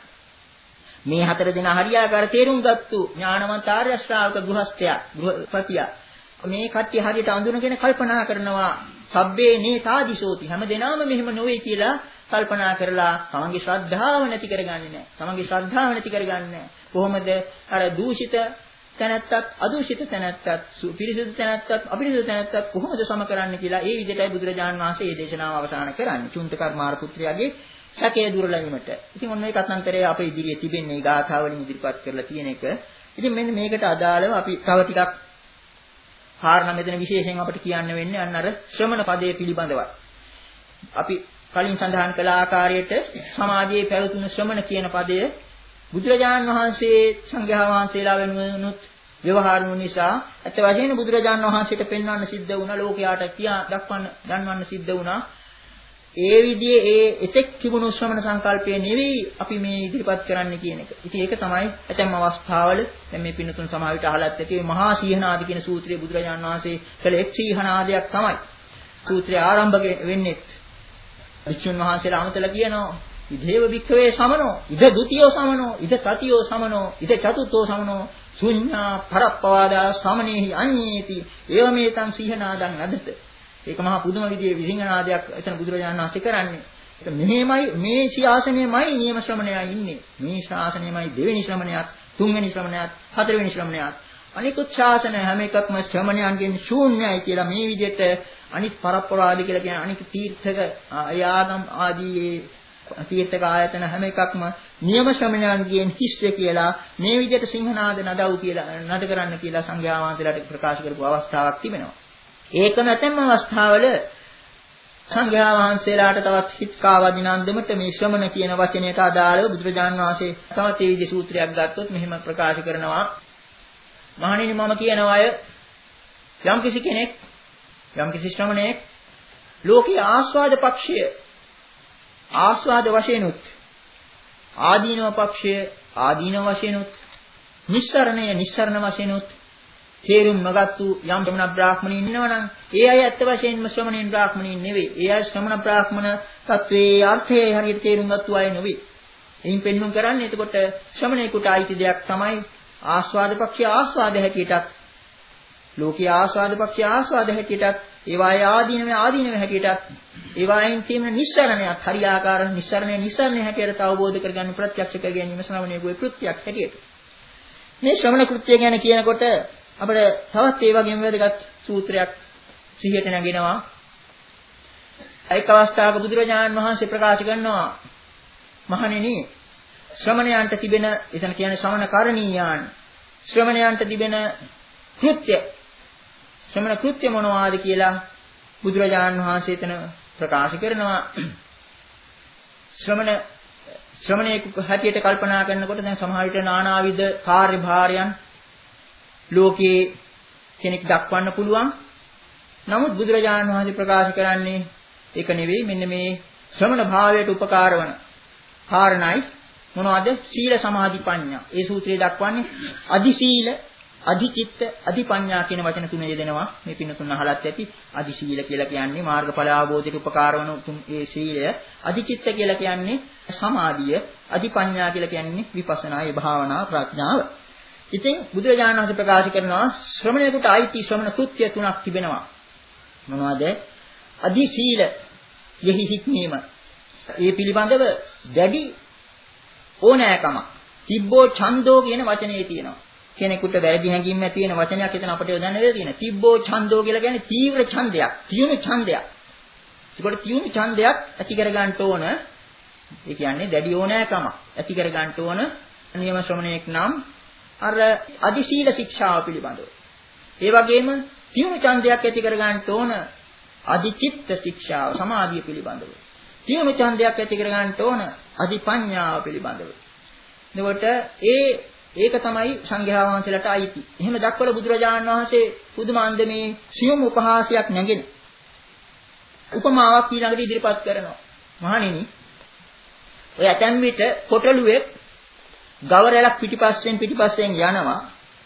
මේ හතර දෙනා හරියාකාර තේරුම් ගත්තු ඥානවන්ත ආර්ය ශ්‍රාවක ගෘහස්ථයා ගෘහපතියා මේ කට්ටිය හරියට අඳුනගෙන කල්පනා කරනවා සබ්බේ නේතාදිශෝති හැම දෙනාම මෙහෙම නොවේ කියලා කල්පනා කරලා තමන්ගේ ශ්‍රද්ධාව නැති කරගන්නේ නැහැ. තමන්ගේ ශ්‍රද්ධාව නැති කරගන්නේ නැහැ. කොහොමද අර දූෂිත තැනැත්තත් අදූෂිත තැනැත්තත් පිරිසිදු තැනැත්තත් අපිරිසිදු තැනැත්තත් කොහොමද සම කරන්නේ කියලා ඒ විදිහටයි බුදුරජාණන් වහන්සේ මේ දේශනාව අවසන් කරන්නේ. චුන්තකර්මාර පුත්‍රයාගේ සැකය දුරලැවීමට. ඉතින් ඔන්න ඔය කතන්තරය අපේ ඉදිරියේ තිබෙන්නේ ගාථා වලින් ඉදිරිපත් කරලා තියෙන එක. ඉතින් මෙන්න මේකට අදාළව අපි තව ටිකක් කාරණා මෙතන විශේෂයෙන් අපිට කියන්න වෙන්නේ අන්න අර ශ්‍රමණ පදයේ පිළිබඳව. අපි කලින් සඳහන් කළ ආකාරයට සමාජයේ පැවතුණු ශ්‍රමණ කියන පදය බුදුරජාණන් වහන්සේ සංඝයා වහන්සේලා වෙනුනුත් ව්‍යවහාර වූ නිසා අත වශයෙන් බුදුරජාණන් වහන්සේට පෙන්වන්න සිද්ධ වුණා ලෝකයාට කියා දක්වන්න දන්වන්න සිද්ධ වුණා. ඒ විදිහේ ඒ එතෙක් තිබුණු ශ්‍රමණ සංකල්පය නෙවෙයි අපි මේ ඉදිරිපත් කරන්න කියන එක. ඉතින් ඒක තමයි ඇතැම් අවස්ථාවල දැන් මේ පින්නතුන් සමහර විට අහලත් ඇති මහා සීහනාද කියන සූත්‍රයේ බුදුරජාණන් වහන්සේ කළ එක් සීහනාදයක් තමයි. සූත්‍රය ආරම්භ වෙන්නේ වික්ෂුන් වහන්සේලා අමතලා කියනවා ඉදේව වික්ඛවේ සමනෝ ඉද ဒ ුතියෝ සමනෝ ඉද තතියෝ සමනෝ ඉද චතුත්ථෝ සමනෝ ශුඤ්ඤා පරප්පවාදා සමනේහි අඤ්ඤේති ඒවමේතං සීහනාදං නදත. ඒක මහා පුදුම විදිහේ විසිංහනාදයක් එතන බුදුරජාණන් වහන්සේ කරන්නේ. ඒක මෙහෙමයි මේ ශාසනයමයි නියම ශ්‍රමණයා ඉන්නේ. මේ ශාසනයමයි දෙවෙනි ශ්‍රමණයාත්, තුන්වෙනි ශ්‍රමණයාත්, හතරවෙනි ශ්‍රමණයාත්. අනිකුත් ශාසන හැම එකක්ම ශ්‍රමණයන්ගෙන් ශූන්‍යයි කියලා මේ විදිහට අනිත් පරප්පවාදී කියලා කියන අනිත් තීර්ථක ආගම් ආදී තීර්ථක ආයතන හැම එකක්ම නියම ශ්‍රමණයන්ගෙන් හිස්ය කියලා මේ විදිහට සිංහනාද නදව් කියලා නද කරන්න කියලා සංඝයා වහන්සේලාට ප්‍රකාශ කරපු අවස්ථාවක් තිබෙනවා. ඒකම ඇතැම් අවස්ථාවල සංඝයා වහන්සේලාට තවත් හිත්කාවදින අන්දමට මේ ශ්‍රමණ කියන වචනයට අදාළව බුදුරජාන් වහන්සේ තවත් ඒ විදිහේ සූත්‍රයක් ගත්තොත් මෙහෙම ප්‍රකාශ කරනවා. මහණෙනි මම කියනවා අය යම්කිසි කෙනෙක් යම්කිසි ශ්‍රමණයෙක් ලෝකී ආස්වාද පක්ෂය ආස්වාද වශයෙන්ුත් ආදීනව පක්ෂය ආදීනව වශයෙන්ුත් නිස්සරණය නිස්සරණ වශයෙන්ුත් තේරුම් නොගත්තු යම් ශ්‍රමණ බ්‍රාහ්මණයින් ඉන්නවනම් ඒ අය ඇත්ත වශයෙන්ම ශ්‍රමණීන් බ්‍රාහ්මණයින් නෙවෙයි. ඒ අය ශ්‍රමණ බ්‍රාහ්මණ තත්වයේ අර්ථය හරියට තේරුම් ගත්තු අය නෙවෙයි. එයින් පෙන්වුම් කරන්නේ එතකොට ශ්‍රමණේකට අයිති දෙයක් තමයි ආස්වාද පක්ෂය ආස්වාද හැටියටත් ලෝකීය ආස්වාද පක්ෂය ආස්වාද හැටියටත් ඒවායේ ආදීනව ආදීනව හැටියටත් ඒවායින් තියෙන නිස්සරණයත් හරියාකාර නිස්සරණය නිස්සරණය හැටියට අවබෝධ කරගන්න ප්‍රත්‍යක්ෂ කර ගැනීම ශ්‍රමණේකුගේ කෘත්‍යයක් හැටියට. මේ ශ්‍රමණ කෘත්‍ය ගැන කියනකොට අපිට තවත් ඒ වගේම වැදගත් සූත්‍රයක් සිහියට නැගෙනවා. එක් අවස්ථාවක බුදුරජාණන් වහන්සේ ප්‍රකාශ කරනවා මහණෙනි ශ්‍රමණයන්ට තිබෙන එතන කියන්නේ ශ්‍රමණ කරණීයාන් ශ්‍රමණයන්ට තිබෙන කෘත්‍ය ශ්‍රමණ කෘත්‍ය මොනවාද කියලා බුදුරජාණන් වහන්සේ එතන ප්‍රකාශ කරනවා. ශ්‍රමණ ශ්‍රමණයෙකු හැටියට කල්පනා කරනකොට දැන් සමහර විට නානාවිද කාර්යභාරයන් ලෝකයේ කෙනෙක් දක්වන්න පුළුවන්. නමුත් බුදුරජාණන් වහන්සේ ප්‍රකාශ කරන්නේ ඒක නෙවෙයි. මෙන්න මේ ශ්‍රමණ භාවයට උපකාර වන කාරණයි මොනවද? සීල සමාධි ප්‍රඥා. ඒ සූත්‍රයේ දක්වන්නේ අදි සීල, අදි චිත්ත, අදි ප්‍රඥා කියන වචන තුන යෙදෙනවා. මේ පින්න තුන අහලත් ඇති. අදි සීල කියලා කියන්නේ මාර්ගඵල අවබෝධයට උපකාර වන උතුම් ඒ සීලය. අදි චිත්ත කියලා කියන්නේ සමාධිය. අදි ප්‍රඥා කියලා කියන්නේ විපස්සනා ඒ භාවනා ප්‍රඥාව. ඉතින් බුදුරජාණන් වහන්සේ ප්‍රකාශ කරනවා ශ්‍රමණයෙකුට අයිති ශ්‍රමණ කෘත්‍ය තුනක් තිබෙනවා. මොනවද? අදි සීල යෙහි හික්මීම. ඒ පිළිබඳව දැඩි ඕනෑකම. තිබ්බෝ ඡන්தோ කියන වචනේ තියෙනවා. කෙනෙකුට වැරදි හැඟීම් ඇති වෙන වචනයක් එතන අපිට යොදන්න වෙලා තියෙනවා. තිබ්බෝ ඡන්தோ කියලා කියන්නේ තීව්‍ර ඡන්දයක්, තියුණු ඡන්දයක්. ඒකට තියුණු ඡන්දයක් ඇති කර ගන්න ඕන. ඒ කියන්නේ දැඩි ඕනෑකම ඇති කර ගන්න ඕන නියම ශ්‍රමණයෙක් නම් අර අදි සීල ශික්ෂාව පිළිබඳව. ඒ වගේම තියුණු ඡන්දයක් ඇති කර ගන්න ඕන අදි චිත්ත ශික්ෂාව සමාධිය පිළිබඳව. තියුණු ඡන්දයක් ඇති කර ගන්න ඕන අදි ප්‍රඥාව පිළිබඳව. එතකොට ඒ ඒක තමයි සංඝයා වහන්සේලාට අයිති. එහෙම දක්වලා බුදුරජාණන් වහන්සේ පුදුම අන්දමේ සියුම් උපහාසයක් නැගෙන උපමාවක් ඊළඟට ඉදිරිපත් කරනවා. මහණෙනි ඔය ඇතැම් විට කොටලුවේ ගවරැලක් පිටිපස්සෙන් පිටිපස්සෙන් යනවා.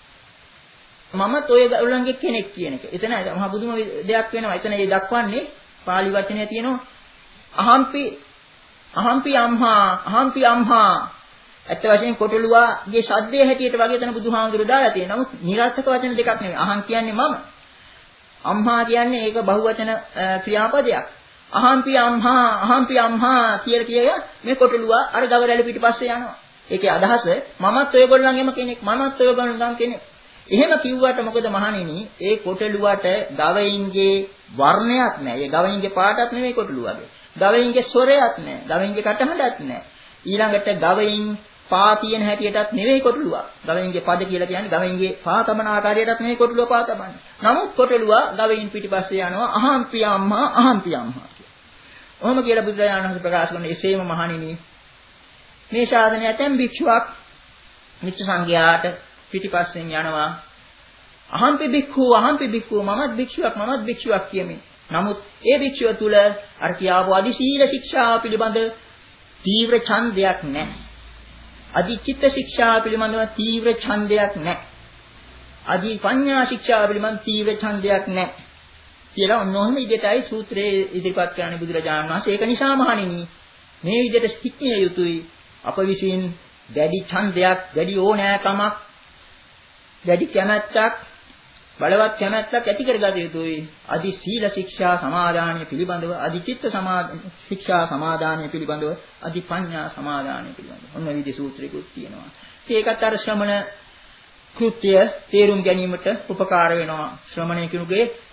මමත් ඔය ගවලන්ගේ කෙනෙක් කියන එක. එතන මහ බුදුම දෙයක් වෙනවා. එතන ඒ දක්වන්නේ පාලි වචනේ තියෙනවා අහම්පි අහම්පි අම්හා අහම්පි අම්හා. ඇත්ත වශයෙන් කොටලුවාගේ ශබ්දයේ හැටියට වගේ එතන බුදුහාමුදුරු දාලා තියෙනවා. නමුත් නිරර්ථක වචන දෙකක් නෙවෙයි. අහං කියන්නේ මම. අම්හා කියන්නේ ඒක බහුවචන ක්‍රියාපදයක්. අහම්පි අම්හා අහම්පි අම්හා කියලා කිය මේ කොටලුවා අර ගවරැල පිටිපස්සේ යනවා. ඒකේ අදහස මමත් ඔයගොල්ලන්ගේම කෙනෙක් මමත් ඔයගොල්ලන්ගම් කෙනෙක්. එහෙම කිව්වට මොකද මහණෙනි ඒ කොටලුවට ගවයින්ගේ වර්ණයක් නැහැ. ඒ ගවයින්ගේ පාටක් නෙවෙයි කොටලුවගේ. ගවයින්ගේ ස්වරයක් නැහැ. ගවයින්ගේ කටහඬක් නැහැ. ඊළඟට ගවයින් පා තියෙන හැටියටත් නෙවෙයි කොටලුවා. ගවයින්ගේ පද කියලා කියන්නේ ගවයින්ගේ පා තබන ආකාරයටත් නෙවෙයි කොටලුවා පා තබන්නේ. නමුත් කොටලුවා ගවයින් පිටිපස්සේ යනවා අහම්පි අම්මා අහම්පි අම්මා කියලා. ඔහොම කියලා බුදුරජාණන් වහන්සේ ප්‍රකාශ කරන එසේම මහණෙනි මේ ශාසනය ඇතැම් භික්ෂුවක් මිත්‍ර සංඝයාට පිටිපස්සෙන් යනවා අහම්පි භික්ඛු අහම්පි භික්ඛු මමත් භික්ෂුවක් මමත් භික්ෂුවක් කියමින්. නමුත් ඒ භික්ෂුව තුල අර කියාපු අදි සීල ශික්ෂාව පිළිබඳ තීව්‍ර ඡන්දයක් නැහැ. අදි චිත්ත ශික්ෂාව පිළිබඳව තීව්‍ර ඡන්දයක් නැහැ. අදි පඤ්ඤා ශික්ෂාව පිළිබඳව තීව්‍ර ඡන්දයක් නැහැ. කියලා ඔන්නෝම ඉදිරියටයි සූත්‍රයේ ඉදිරිපත් කරන්නේ බුදුරජාණන් වහන්සේ. ඒක නිසා මහණෙනි මේ විදිහට සිටිය යුතුයි. අප විසින් දැඩි ඡන්දයක්, දැඩි ඕනෑකමක්, දැඩි කැමැත්තක්, බලවත් කැමැත්තක් ඇති කරගත යුතුයි. අදි සීල ශික්ෂා සමාදානය පිළිබඳව, අදි චිත්ත ශික්ෂා සමාදානය පිළිබඳව, අදි පඤ්ඤා සමාදානය පිළිබඳව. ඔන්න විදි සූත්‍රයකුත් තියෙනවා. ඒකත් අර ශ්‍රමණ කෘත්‍ය තේරුම් ගැනීමට උපකාර වෙනවා. ශ්‍රමණයෙකුගේ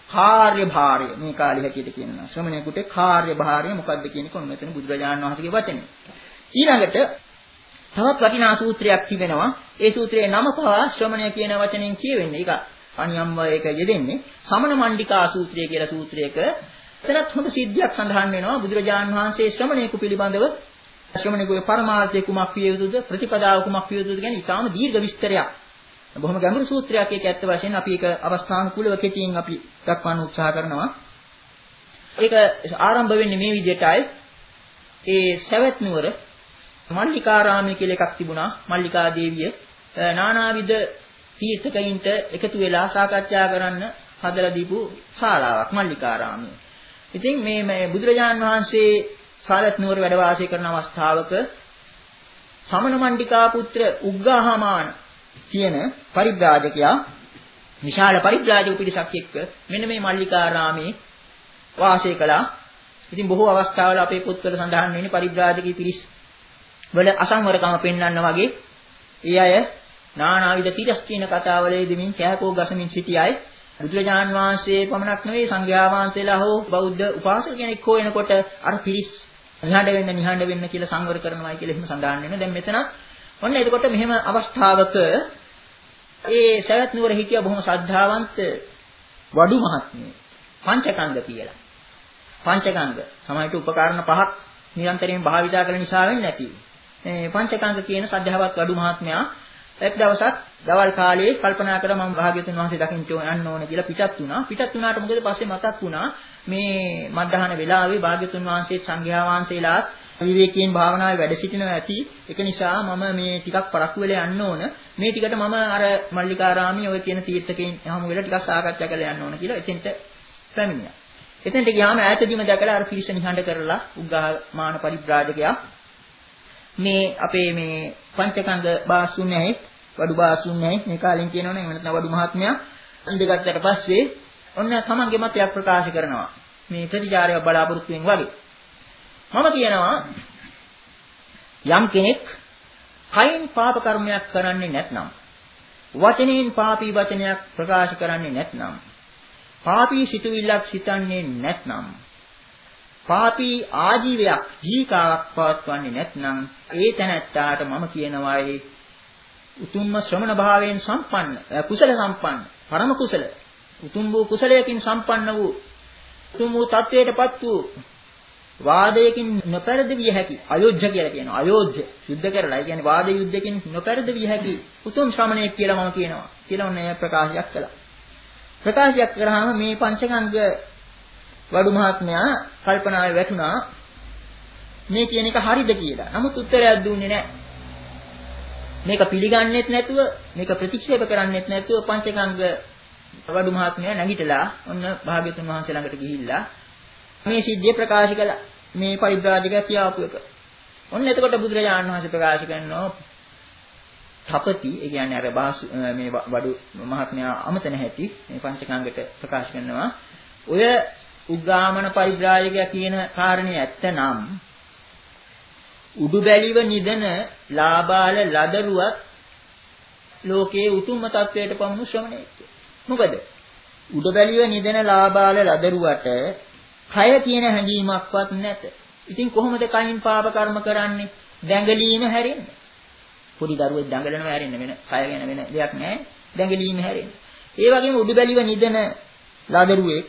කාර්යභාරය මේ කාලේ හැටියට කියනවා. ශ්‍රමණේකට කාර්යභාරය මොකක්ද කියන එක ඔන්න මෙතන බුදුරජාණන් වහන්සේගේ වචනේ. ඊළඟට තවත් වටිනා සූත්‍රයක් තිබෙනවා. ඒ සූත්‍රයේ නම පවා ශ්‍රමණය කියන වචනෙන් කියවෙන්නේ. ඒක අනියම්ව ඒක යෙදෙන්නේ සමන මණ්ඩිකා සූත්‍රය කියලා සූත්‍රයක. එතනත් හොඳ සිද්ධියක් සඳහන් වෙනවා. බුදුරජාණන් වහන්සේ ශ්‍රමණේක පිළිබඳව ශ්‍රමණේකගේ පරමාර්ථය කුමක් විය යුතුද? ප්‍රතිපදාව කුමක් විය යුතුද කියන ඉතාම දීර්ඝ විස්තරයක්. බොහොම ගැඹුරු සූත්‍රයක්. ඒක ඇත්ත වශයෙන් අපි ඒක අවස්ථානුකූලව කෙටියෙන් අපි දක්වන්න උත්සාහ කරනවා. ඒක ආරම්භ වෙන්නේ මේ විදිහටයි. ඒ සවැත් නුවර මල්ලිකාරාමයේ කියලා එකක් තිබුණා. මල්ලිකා දේවිය නානාවිද තීර්ථකයින්ට එකතු වෙලා සාකච්ඡා කරන්න හදලා දීපු ශාලාවක් මල්ලිකාරාමයේ. ඉතින් මේ මේ බුදුරජාන් වහන්සේ සවැත් නුවර වැඩ වාසය කරන අවස්ථාවක සමන මණ්ඩිකා පුත්‍ර උග්ගාහමාන කියන පරිබ්‍රාජකයා විශාල පරිබ්‍රාජක පිරිසක් එක්ක මෙන්න මේ මල්ලිකාරාමේ වාසය කළා. ඉතින් බොහෝ අවස්ථාවල අපේ පොත්වල සඳහන් වෙන්නේ පරිබ්‍රාජකී පිරිස් වල අසංවරකම පෙන්වන්න වගේ ඒ අය නානාවිද තිරස්චීන කතාවල යෙදෙමින් කෑකෝ ගසමින් සිටි අය බුදුරජාන් වහන්සේ පමණක් නෙවෙයි සංඝයා වහන්සේලා හෝ බෞද්ධ උපාසක කෙනෙක් හෝ එනකොට අර පිරිස් නිහඬ වෙන්න නිහඬ වෙන්න කියලා සංවර කරනවායි කියලා එහෙම සඳහන් වෙනවා. දැන් මෙතන ඔන්න එතකොට මෙහෙම අවස්ථාවක ඒ සවැත් නුවර හිටිය බොහොම ශ්‍රද්ධාවන්ත වඩු මහත්මිය පංචකංග කියලා. පංචකංග සමාජයට උපකරණ පහක් නිරන්තරයෙන් භාවිතා කරන නිසා වෙන්නේ නැති. මේ පංචකංග කියන ශ්‍රද්ධාවත් වඩු මහත්මයා එක් දවසක් දවල් කාලේ කල්පනා කරා මම භාග්‍යතුන් වහන්සේ දකින්න යන්න ඕන කියලා පිටත් වුණා. පිටත් වුණාට මොකද පස්සේ මතක් වුණා මේ මධ්‍යහන වෙලාවේ භාග්‍යතුන් වහන්සේ සංඝයා වහන්සේලාත් විවේකයෙන් භාවනාවේ වැඩ සිටිනවා ඇති. ඒක නිසා මම මේ ටිකක් පරක්කු වෙලා යන්න ඕන. මේ ටිකට මම අර මල්ලිකාරාමයේ ඔය කියන තීර්ථකෙන් යහමු වෙලා ටිකක් සාකච්ඡා කරලා යන්න ඕන කියලා එතෙන්ට පැමිණියා. එතෙන්ට ගියාම ඈතදීම දැකලා අර පිරිස නිහඬ කරලා උග්ගාමාන පරිබ්‍රාජකයා මේ අපේ මේ පංචකංග බාසුන් නැහැ වඩු බාසුන් නැහැ මේ කාලෙන් කියනවනේ එහෙම නැත්නම් වඩු මහත්මයා ඉඳගත්තට පස්සේ ඔන්න තමන්ගේ මතයක් ප්‍රකාශ කරනවා. මේ ප්‍රතිචාරය බලාපොරොත්තුෙන් වගේ. මම කියනවා යම් කෙනෙක් කයින් පාප කර්මයක් කරන්නේ නැත්නම් වචනෙන් පාපී වචනයක් ප්‍රකාශ කරන්නේ නැත්නම් පාපී සිතුවිල්ලක් සිතන්නේ නැත්නම් පාපී ආජීවයක් ජීවිකාවක් පවත්වන්නේ නැත්නම් ඒ තැනැත්තාට මම කියනවා ඒ උතුම්ම ශ්‍රමණ භාවයෙන් සම්පන්න කුසල සම්පන්න පරම කුසල උතුම් වූ කුසලයකින් සම්පන්න වූ උතුම් වූ තත්වයටපත් වූ වාදයකින් නොපැරදවිය හැකි අයෝජ්‍ය කියලා කියනවා. අයෝජ්‍ය යුද්ධ කරලා. ඒ කියන්නේ වාද යුද්ධකින් නොපැරදවිය හැකි උතුම් ශ්‍රමණයෙක් කියලා මම කියනවා. කියලා ඔන්න ප්‍රකාශයක් කළා. ප්‍රකාශයක් කරාම මේ පංචකංග වඩු මහත්මයා කල්පනාවේ වැටුණා මේ කියන එක හරිද කියලා. නමුත් උත්තරයක් දුන්නේ නැහැ. මේක පිළිගන්නෙත් නැතුව මේක ප්‍රතික්ෂේප කරන්නෙත් නැතුව පංචකංග වඩු මහත්මයා නැගිටලා ඔන්න භාග්‍යතුන් වහන්සේ ළඟට ගිහිල්ලා මේ සිද්ධිය ප්‍රකාශ කළා. මේ පරිබ්‍රාජකයා කියාපු එක. ඔන්න එතකොට බුදුරජාණන් වහන්සේ ප්‍රකාශ කරනවා තපති ඒ කියන්නේ අර මේ වඩු මහත්මයා අමතන හැටි මේ පංචකංගට ප්‍රකාශ කරනවා. ඔය උග්ගාමන පරිබ්‍රාජකයා කියන කාරණේ ඇත්තනම් උඩු බැලිව නිදන ලාබාල ලදරුවත් ලෝකයේ උතුම්ම තත්වයට පමුණු ශ්‍රමණයෙක්. මොකද උඩු බැලිව නිදන ලාබාල ලදරුවට කය කියන හැඟීමක්වත් නැත. ඉතින් කොහොමද කයින් පාප කර්ම කරන්නේ? දැඟලීම හැරෙන්නේ. පොඩි දරුවෙක් දඟලනවා හැරෙන්නේ වෙන කය ගැන වෙන දෙයක් නැහැ. දැඟලීම හැරෙන්නේ. ඒ වගේම උඩු බැලිව නිදන ලදරුවෙක්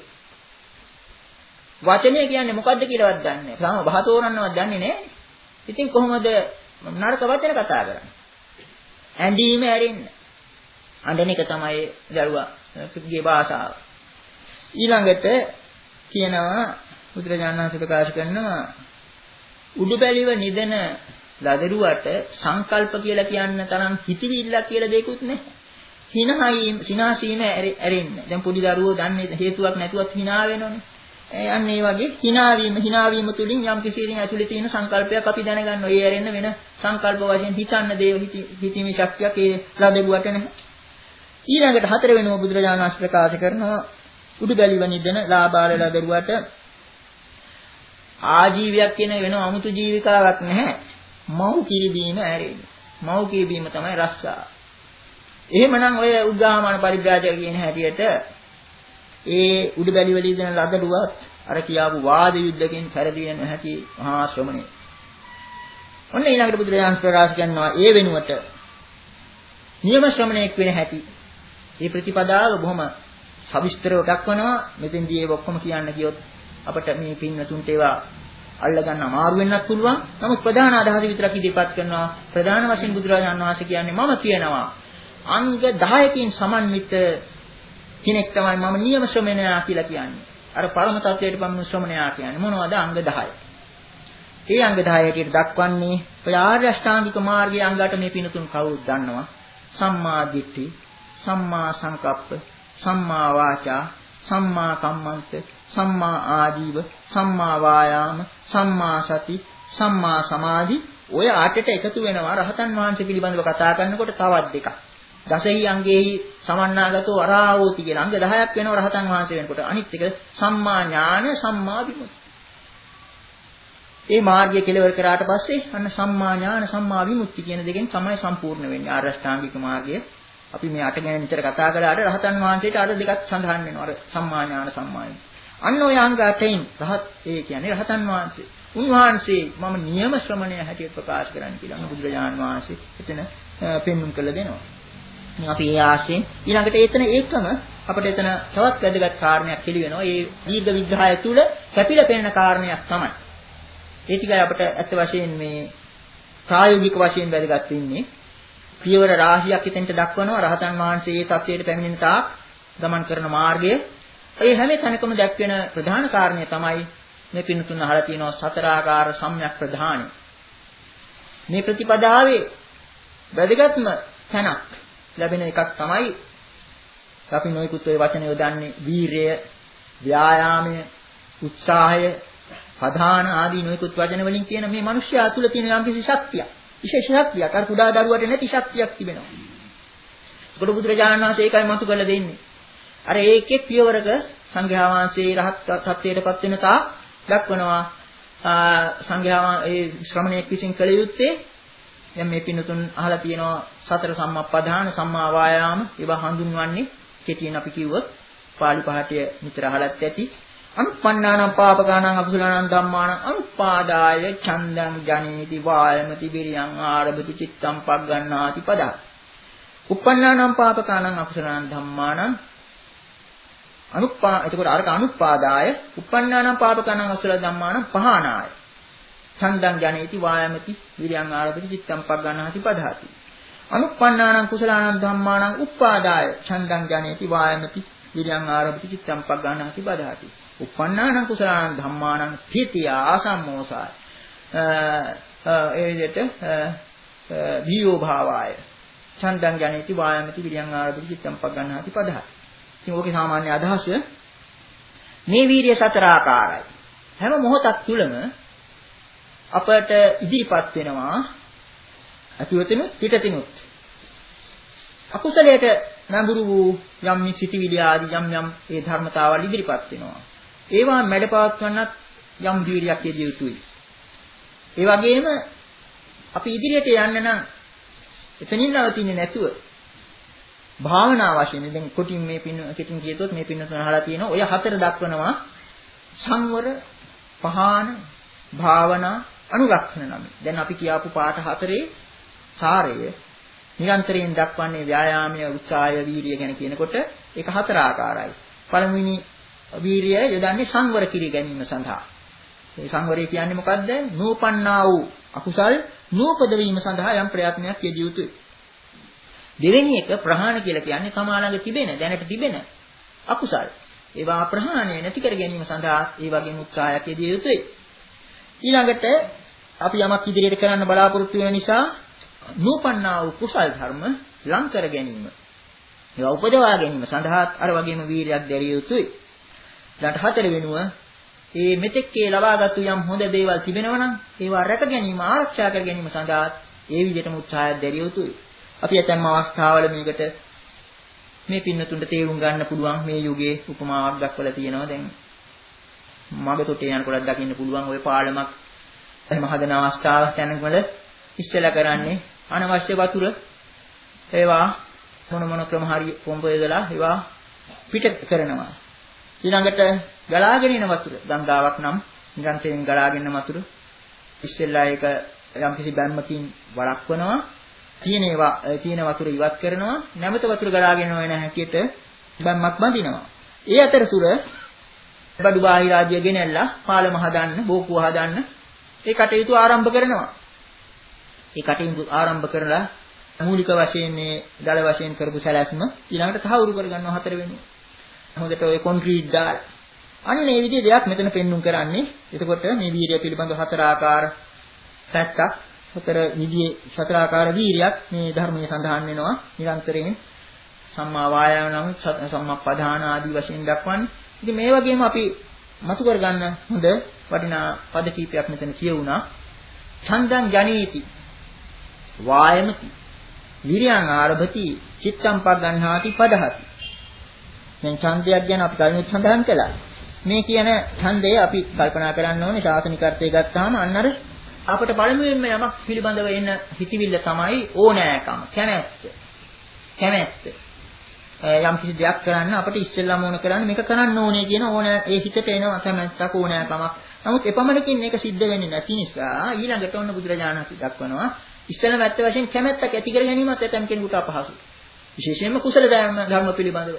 වචනේ කියන්නේ මොකද්ද කියලාවත් දන්නේ නැහැ. සාම බහතෝරන්නවත් දන්නේ නැහැ. ඉතින් කොහොමද නරක වචන කතා කරන්නේ? ඇඬීම හැරෙන්නේ. අඬන එක තමයි දරුවාගේ භාෂාව. ඊළඟට කියනවා බුදුරජාණන් වහන්සේ ප්‍රකාශ කරනවා උඩු බැලිව නිදන ලදරුවට සංකල්ප කියලා කියන්න තරම් හිතවිල්ලක් කියලා දෙයක්වත් නැහැ. හිනහයි සිනාසීම ඇරෙන්නේ. දැන් පොඩි දරුවෝ දන්නේ හේතුවක් නැතුවත් hina වෙනවනේ. අන්න ඒ වගේ hina වීම hina වීම තුලින් යම් කිසි දෙයක් ඇතුලේ තියෙන සංකල්පයක් අපි දැනගන්නවා. ඒ ඇරෙන්න වෙන සංකල්ප වශයෙන් හිතන්න දේව හිතීමේ ශක්තියක් ඒ ලදරුවට නැහැ. ඊළඟට හතර වෙනම බුදුරජාණන් වහන්සේ ප්‍රකාශ කරනවා උඩු බැලිව නිදන ලාබාල ලදරුවට ආජීවයක් කියන වෙන අමුතු ජීවිකාවක් නැහැ. මව් කිරිබීම ඇරෙන්නේ. මව් කිරිබීම තමයි රස්සා. එහෙමනම් ඔය උග්ගාමාන පරිබ්‍රාජක කියන හැටියට ඒ උඩුබැලි වල ඉඳන ලදඩුවත් අර කියාපු වාද යුද්ධකින් පෙරදිය නොහැකි මහා ශ්‍රමණේ. ඔන්න ඊළඟට බුදුරජාණන් ප්‍රකාශ කරනවා ඒ වෙනුවට නියම ශ්‍රමණයෙක් වෙන හැටි. මේ ප්‍රතිපදාව බොහොම සවිස්තරව දක්වනවා. මෙතෙන්දී ඒක ඔක්කොම කියන්න කියොත් අපිට මේ පින්නතුන්ට ඒවා අල්ලගන්න අමාරු වෙන්නත් පුළුවන්. නමුත් ප්‍රධාන අදහස විතරක් ඉදිරිපත් කරනවා. ප්‍රධාන වශයෙන් බුදුරජාණන් වහන්සේ කියන්නේ මම කියනවා අංග දහයකින් සමන්විත කෙනෙක් තමයි මම නියම ශ්‍රමණයා කියලා කියන්නේ. අර පරම තත්වයට පමුණු ශ්‍රමණයා කියන්නේ මොනවද? අංග දහය. ඒ අංග දහය හැටියට දක්වන්නේ ඔය ආර්ය අෂ්ටාංගික මාර්ගයේ අංග අට මේ පිනතුන් කවුරුත් දන්නවා. සම්මා දිට්ඨි, සම්මා සංකප්ප, සම්මා වාචා, සම්මා කම්මන්ත, සම්මා ආජීව, සම්මා වායාම, සම්මා සති, සම්මා සමාධි. ඔය ආටට එකතු වෙනවා රහතන් වහන්සේ පිළිබඳව කතා කරනකොට තවත් දෙකක්. දසහි අංගෙහි සමන්නාගතෝ අරාවෝති කියන අංග දහයක් වෙනවා රහතන් වහන්සේ වෙනකොට. අනිත් එක සම්මා ඥාන, සම්මා විමුක්ති. මේ මාර්ගය කෙලවර කරාට පස්සේ අන්න සම්මා ඥාන, සම්මා විමුක්ති කියන දෙකෙන් තමයි සම්පූර්ණ වෙන්නේ ආර්ය අෂ්ටාංගික මාර්ගය. අපි මේ අට ගැන නිතර කතා කළාට රහතන් වහන්සේට අර දෙකක් සඳහන් වෙනවා. අර සම්මා ඥාන, සම්මා විමුක්ති. අන්න ඔය අංග අටෙන් රහත් ඒ කියන්නේ රහතන් වහන්සේ. උන්වහන්සේ මම නියම ශ්‍රමණය හැටියට ප්‍රකාශ කරන්න කියලා බුදුරජාණන් වහන්සේ එතන පෙන්වුම් කළ දෙනවා. අපි ඒ ආශයෙන් ඊළඟට එතන ඒකම අපිට එතන තවත් වැදගත් කාරණයක් කෙලි වෙනවා. ඒ දීර්ඝ විග්‍රහය තුල කැපිලා පෙනෙන කාරණයක් තමයි. ඒ ටිකයි අපිට ඇත්ත වශයෙන් මේ ප්‍රායෝගික වශයෙන් වැදගත් වෙන්නේ. පියවර රාශියක් එතෙන්ට දක්වනවා රහතන් වහන්සේ මේ තත්ත්වයට පැමිණෙන තාක් ගමන් කරන මාර්ගය. ඒ හැම තැනකම දැක්වෙන ප්‍රධාන කාරණය තමයි මේ පින්තුන් අහලා තියෙනවා සතරාකාර සම්‍යක් ප්‍රධානයි. මේ ප්‍රතිපදාවේ වැදගත්ම තැනක් ලැබෙන එකක් තමයි අපි නොයෙකුත් ඔය වචන යොදන්නේ වීරය, ව්‍යායාමය, උත්සාහය, ප්‍රධාන ආදී නොයෙකුත් වචන වලින් කියන මේ මිනිස්යා තුළ තියෙන යම්කිසි ශක්තියක්, විශේෂ ශක්තියක්. අර කුඩා දරුවට නැති ශක්තියක් තිබෙනවා. ඒකට බුදුරජාණන් වහන්සේ ඒකයි මතු කරලා දෙන්නේ. අර ඒකේ පියවරක සංඝයා වහන්සේ රහත් තත්ත්වයටපත් වෙන තා දක්වනවා සංඝයා ඒ ශ්‍රමණයෙක් විසින් කළ යුත්තේ. දැන් මේ පින්නතුන් අහලා තියෙනවා සතර සම්මප්පදාන, සම්මා වායාම ඒවා හඳුන්වන්නේ කෙටියෙන් අපි කිව්වොත් පාළි පහටය නිතර අහලත් ඇති. අනුප්පන්නානම් පාපකානම් අකුසලානම් ධම්මානම් අනුපාදාය ඡන්දං ජනේති වායමති විරියං ආරභති චිත්තං පග්ගණ්ණාති පදා. උප්පන්නානම් පාපකානම් අකුසලානම් ධම්මානම් අනුප්පා එතකොට අරක අනුපාදාය උප්පන්නානම් පාපකානම් අකුසල ධම්මානම් පහානාය ඡන්දං ජනේති වායමති විරියං ආරභති චිත්තං පග්ගණ්ණාති පදාති. අනුප්පන්නානම් කුසලානම් ධම්මානම් උපාදාය ඡන්දං ජනේති වායමති විරියං ආරභති චිත්තං පග්ගණ්ණාති පදාති. උප්පන්නානම් කුසලානම් ධම්මානම් තීතිය ආසම්මෝසාය ඒ විදිහට වියෝ භාවාය ඡන්දං ජනේති වායමති විරියං ආරභති චිත්තං පග්ගණ්ණාති පදාති. ඉතින් ඕකේ සාමාන්‍ය අදහස මේ වීර්ය සතර ආකාරයි. හැම මොහොතක් තුලම අපට ඉදිරිපත් වෙනවා අතුවතිනුත් පිටතිනුත් අකුසලයට නඹුරු වූ යම් සිටිවිලි ආදී යම් යම් ඒ ධර්මතාවල් ඉදිරිපත් වෙනවා. ඒවා මැඩපවත්වන්නත් යම් වීර්යයක් යෙදිය යුතුයි. ඒ වගේම අපි ඉදිරියට යන්න නම් එතනින් නවතින්නේ නැතුව භාවනා වශයෙන් දැන් කොටින් මේ පින්න කෙටින් කියතොත් මේ පින්න තුන අහලා තියෙනවා. ඔය හතර දක්වනවා සංවර, පහාන, භාවනා, අනුරක්ෂණ නම්. දැන් අපි කියාපු පාඩ හතරේ සාරය නිරන්තරයෙන් දක්වන්නේ ව්‍යායාමය, උත්සාහය, වීර්යය ගැන කියනකොට ඒක හතර ආකාරයි. පළමුවෙනි වීර්යය යොදන්නේ සංවර කිරී ගැනීම සඳහා. මේ සංවරය කියන්නේ මොකද්ද? නූපන්නා වූ අකුසල් නූපද වීම සඳහා යම් ප්‍රයත්නයක් යෙදිය යුතුයි. දෙවෙනි එක ප්‍රහාණ කියලා කියන්නේ තමා ළඟ තිබෙන, දැනට තිබෙන අකුසල්. ඒවා ප්‍රහාණය නැති කර ගැනීම සඳහා ඒ වගේම උත්සාහයක් යෙදිය යුතුයි. ඊළඟට අපි යමක් ඉදිරියට කරන්න බලාපොරොත්තු වෙන නිසා නූපන්නා වූ කුසල් ධර්ම ලං කර ගැනීම. ඒවා උපදවා ගැනීම සඳහා අර වගේම වීරියක් දැරිය යුතුයි. ඊළඟට හතර වෙනුව මේ මෙතෙක්ේ ලබාගත්තු යම් හොඳ දේවල් තිබෙනවා නම් ඒවා රැක ගැනීම, ආරක්ෂා කර ගැනීම සඳහා ඒ විදිහටම උත්සාහයක් දැරිය යුතුයි. අපි ඇතැම් අවස්ථාවල මේකට මේ පින්නතුන්ට තේරුම් ගන්න පුළුවන් මේ යුගයේ උපමාවක් දක්වලා තියෙනවා. දැන් මගතොටේ යනකොට දකින්න පුළුවන් ওই පාලමක් එහෙම හදන අවස්ථාවක් යනකොට ඉස්සෙල්ලා කරන්නේ අනවශ්‍ය වතුර ඒවා මොන මොන ක්‍රම හරි පොම්බ යදලා ඒවා පිට කරනවා. ඊළඟට ගලාගෙන එන වතුර ගංගාවක් නම් නිරන්තරයෙන් ගලාගෙන යන වතුර ඉස්සෙල්ලා ඒක යම්කිසි බැම්මකින් වළක්වනවා තියෙන ඒවා තියෙන වතුර ඉවත් කරනවා නැවත වතුර ගලාගෙන යන හැටියට බැම්මක් බඳිනවා. ඒ අතරතුර බඩු බාහිර ආදිය ගෙනල්ලා පාලම හදන්න බෝකුව හදන්න ඒ කටයුතු ආරම්භ කරනවා. ඒ කටයුතු ආරම්භ කරලා මූලික වශයෙන් මේ දල වශයෙන් කරපු සැලැස්ම ඊළඟට තහවුරු කරගන්නවා හතර වෙනුව. හොඳට ඔය කොන්ක්‍රීට් දාලා. අන්න මේ විදිහේ දෙයක් මෙතන පෙන්눔 කරන්නේ. එතකොට මේ වීර්යය පිළිබඳව හතර ආකාර පැත්තක් හතර විදිහේ හතර ආකාර වීර්යයක් මේ ධර්මයේ සඳහන් වෙනවා. නිරන්තරයෙන් සම්මා වායාම නම් සම්මා පධාන ආදී වශයෙන් දක්වන්නේ. ඉතින් මේ වගේම අපි මතු කරගන්න හොඳ වටිනා පද කීපයක් මෙතන කියවුණා. ඡන්දං ජනීති වායමති විරියං ආරභති චිත්තං පග්ගණ්හාති පදහති. දැන් ඡන්දයක් ගැන අපි කලින් සඳහන් කළා. මේ කියන ඡන්දය අපි කල්පනා කරන්න ඕනේ ශාසනික අර්ථය ගත්තාම අන්න අර අපට පළමුවෙන්ම යමක් පිළිබඳව එන හිතවිල්ල තමයි ඕනෑකම කැමැත්ත. කැමැත්ත. යම් කිසි දෙයක් කරන්න අපිට ඉස්සෙල්ලාම ඕන කරන්නේ මේක කරන්න ඕනේ කියන ඕනෑ ඒ හිතට එනවා කැමැත්තක් ඕනෑකමක්. නමුත් එපමණකින් මේක සිද්ධ වෙන්නේ නැති නිසා ඊළඟට ඔන්න බුදුරජාණන් වහන්සේ දක්වනවා ඉස්සෙල්ලාම ඇත්ත වශයෙන් කැමැත්තක් ඇති කර ගැනීමත් ඇතම් කෙනෙකුට අපහසුයි. විශේෂයෙන්ම කුසල ධර්ම ධර්ම පිළිබඳව.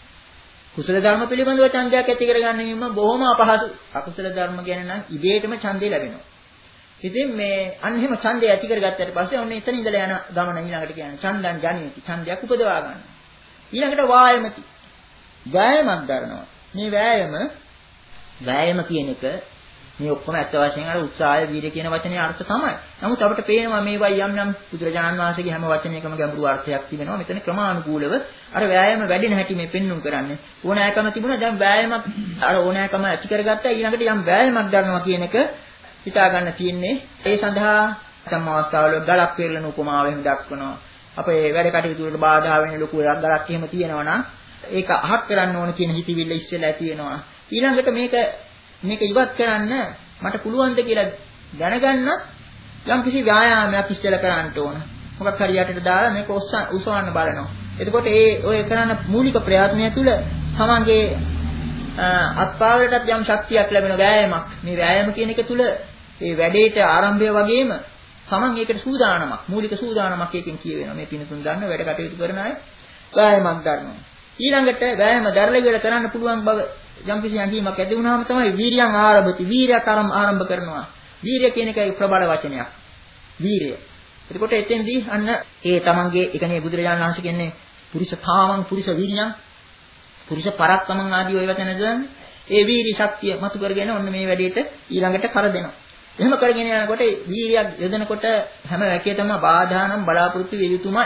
කුසල ධර්ම පිළිබඳව ඡන්දයක් ඇති කර ගැනීම බොහොම අපහසුයි. අකුසල ධර්ම ගැන නම් ඉබේටම ඡන්දය ලැබෙනවා. ඉතින් මේ අන්න එහෙම ඡන්දය ඇති කරගත්තට පස්සේ ඔන්න එතන ඉඳලා යන ගමන ඊළඟට කියන්නේ ඡන්දං ජනේති. ඡන්දයක් උපදවා ගන්න. ඊළඟට වායමති. වෑයමක් ගන්නවා. මේ වෑයම වෑයම කියන එක මේ ඔක්කොම ඇත්ත වශයෙන් අර උත්සාහය වීර්ය කියන වචනේ අර්ථ තමයි. නමුත් අපිට පේනවා මේවා යම් යම් බුදුරජාණන් වහන්සේගේ හැම වචනයකම ගැඹුරු අර්ථයක් තිබෙනවා. මෙතන ක්‍රමානුකූලව අර වෑයම වැඩෙන හැටි මේ පෙන්눔 කරන්නේ. ඕනෑකම තිබුණා දැන් වෑයමක් අර ඕනෑකම ඇති කරගත්තා ඊළඟට යම් වෑයමක් ගන්නවා කියන එක හිතා ගන්න තියෙන්නේ. ඒ සඳහා සම් අවස්ථාවල ගලක් පෙරලන උපමාවෙන් දක්වනවා. අපේ වැඩ කටයුතු වලට බාධා වෙන ලොකු ගලක් එහෙම තියෙනවා නම් ඒක අහක් කරන්න ඕන කියන හිතවිල්ල ඉස්සෙල්ලා ඇති වෙනවා. ඊළඟට මේක මේක ඉවත් කරන්න මට පුළුවන්ද කියලා දැනගන්න යම් කිසි ව්‍යායාමයක් ඉස්සෙල්ලා කරන්න ඕන. මොකක් හරි යටට දාලා මේක උසවන්න බලනවා. එතකොට ඒ ඔය කරන මූලික ප්‍රයත්නය තුළ තමන්ගේ අත්පාවලටත් යම් ශක්තියක් ලැබෙන ව්‍යායාමයක්. මේ ව්‍යායාම කියන එක තුළ ඒ වැඩේට ආරම්භය වගේම තමන් ඒකට සූදානමක් මූලික සූදානමක් එකකින් කියවෙනවා. මේ පිනතුන් ගන්න වැඩ කටයුතු කරන අය ව්‍යායාමයක් ගන්නවා. ඊළඟට ව්‍යායාම දරලා ඉවර කරන්න පුළුවන් බව යම්කිසි අංගීමක් ඇති වුණාම තමයි වීර්යං ආරභති. වීර්යයක් ආරම්භ කරනවා. වීර්ය කියන එකයි ප්‍රබල වචනයක්. වීර්ය. එතකොට එතෙන්දී අන්න ඒ තමන්ගේ ඒ කියන්නේ බුදුරජාණන් වහන්සේ කියන්නේ පුරිස කාමං පුරිස විරියං පුරිස පරක්කමං ආදී ඔය වචන දන්නේ. ඒ වීර්ය ශක්තිය මතු කරගෙන ඔන්න මේ වැඩේට ඊළඟට කර දෙනවා. එහෙම කරගෙන යනකොට වීර්යයක් යොදනකොට හැම වැකියටම බාධා නම් බලාපොරොත්තු විය යුතුමයි.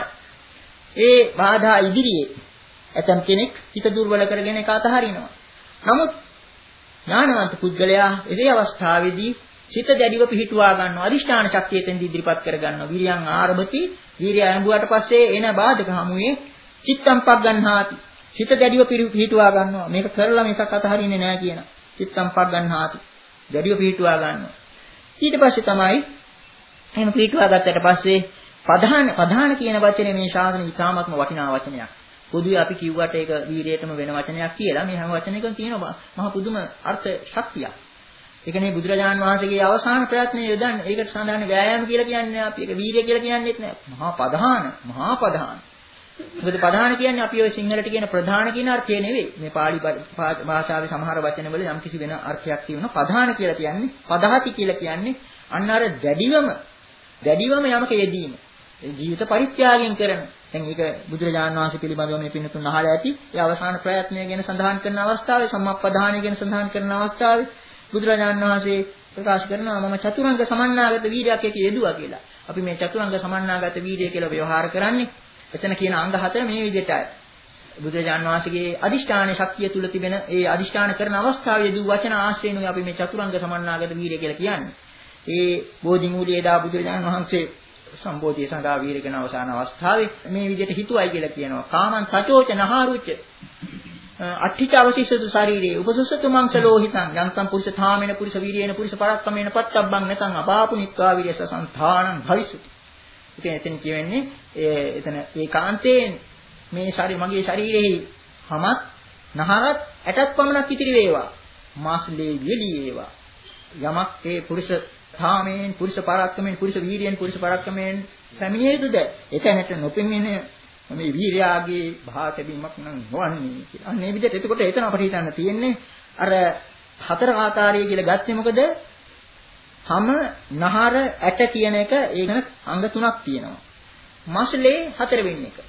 ඒ බාධා ඉදිරියේ ඇතම් කෙනෙක් හිත දුර්වල කරගෙන ඒක අතහරිනවා. නමුත් ඥානවන්ත පුද්ගලයා ඒ අවස්ථාවේදී චිත්ත දැඩිව පිහිටුවා ගන්නවා. අදිෂ්ඨාන ශක්තිය තෙන්දී ඉදිරිපත් කර ගන්නවා. වීර්යං ආරභති. වීර්යය ආරම්භුවාට පස්සේ එන බාධක හමුවේ චිත්තම් පග්ගණ්හාති. චිත්ත දැඩිව පිහිටුවා ගන්නවා. මේක කරලා මේක අතහරින්නේ නැහැ කියන. චිත්තම් පග්ගණ්හාති. දැඩිව පිහිටුවා ගන්නවා. ඊට පස්සේ තමයි එහෙම පිළිටුවා ගත්තට පස්සේ ප්‍රධාන ප්‍රධාන කියන වචනේ මේ ශාසන ඉතාමත්ම වටිනා වචනයක්. පොදුවේ අපි කිව්වට ඒක වීරයටම වෙන වචනයක් කියලා. මේ හැම වචනයකම තියෙනවා මහ පුදුම අර්ථ ශක්තියක්. ඒකනේ බුදුරජාණන් වහන්සේගේ අවසාන ප්‍රයත්නය යොදන්නේ. ඒකට සඳහන් ව්‍යායාම කියලා කියන්නේ අපි ඒක වීරය කියලා කියන්නේත් නෑ. මහා ප්‍රධාන, මහා ප්‍රධාන. මොකද ප්‍රධාන කියන්නේ අපි ඔය සිංහලට කියන ප්‍රධාන කියන අර්ථය නෙවෙයි. මේ පාලි භාෂාවේ සමහර වචනවල යම් කිසි වෙන අර්ථයක් තියෙනවා. ප්‍රධාන කියලා කියන්නේ පදහති කියලා කියන්නේ අන්න අර දැඩිවම දැඩිවම යමක යෙදීම. ඒ ජීවිත පරිත්‍යාගයෙන් කරන. දැන් ඒක බුදුරජාණන් වහන්සේ පිළිබඳව මේ පින්නතුන් අහලා ඇති. ඒ අවසාන ප්‍රයත්නය ගැන සඳහන් කරන අවස්ථාවේ සම්මප්පදානය ගැන සඳහන් කරන අවස්ථාවේ බුදුරජාණන් වහන්සේ ප්‍රකාශ කරනවා මම චතුරංග සමන්නාගත වීර්යයක් එක යෙදුවා කියලා. අපි මේ චතුරංග සමන්නාගත වීර්යය කියලා ව්‍යවහාර කරන්නේ එතන කියන අංග හතර මේ විදිහටයි. බුදුරජාණන් වහන්සේගේ අදිෂ්ඨාන ශක්තිය තුල තිබෙන ඒ අදිෂ්ඨාන කරන අවස්ථාවේදී වචන ආශ්‍රේණුයි අපි මේ චතුරංග සමන්නාගත වීර්ය කියලා කියන්නේ. ඒ බෝධි මූලයේ දා බුදුරජාණන් වහන්සේ සම්බෝධිය සඳහා වීර්ය කරන අවසාන අවස්ථාවේ මේ විදිහට හිතුවයි කියලා කියනවා. කාමං සචෝච නහාරුච අට්ඨිච අවශිෂ්ඨතු ශරීරේ උපසසතු මංසලෝහිතං යන්තම් පුරුෂ ථාමේන පුරුෂ වීර්යේන පුරුෂ පරක්කමේන පත්තබ්බං නැතං අපාපුනිත්වා විරියස සංධානං භවිසුති. ඉතින් එතන කියවෙන්නේ එතන ඒකාන්තයෙන් මේ ශරීර මගේ ශරීරෙහි හැමත් නහරත් ඇටත් පමණක් ඉතිරි වේවා. මාස්ලේ වියලි වේවා. යමක් ඒ පුරුෂ ථාමයෙන් පුරුෂ පරාක්‍රමයෙන් පුරුෂ වීර්යයෙන් පුරුෂ පරාක්‍රමයෙන් පැමිණිය යුතුද? එතැනට නොපෙමින මේ වීර්යාගේ භාතබීමක් නම් නොවන්නේ කියලා. අන්න මේ විදිහට එතකොට එතන අපිට හිතන්න තියෙන්නේ අර හතර ආකාරය කියලා ගත්තේ මොකද? තම නහර ඇට කියන එක ඒකන අංග තුනක් තියෙනවා. මස්ලේ හතර වෙන්නේ එක.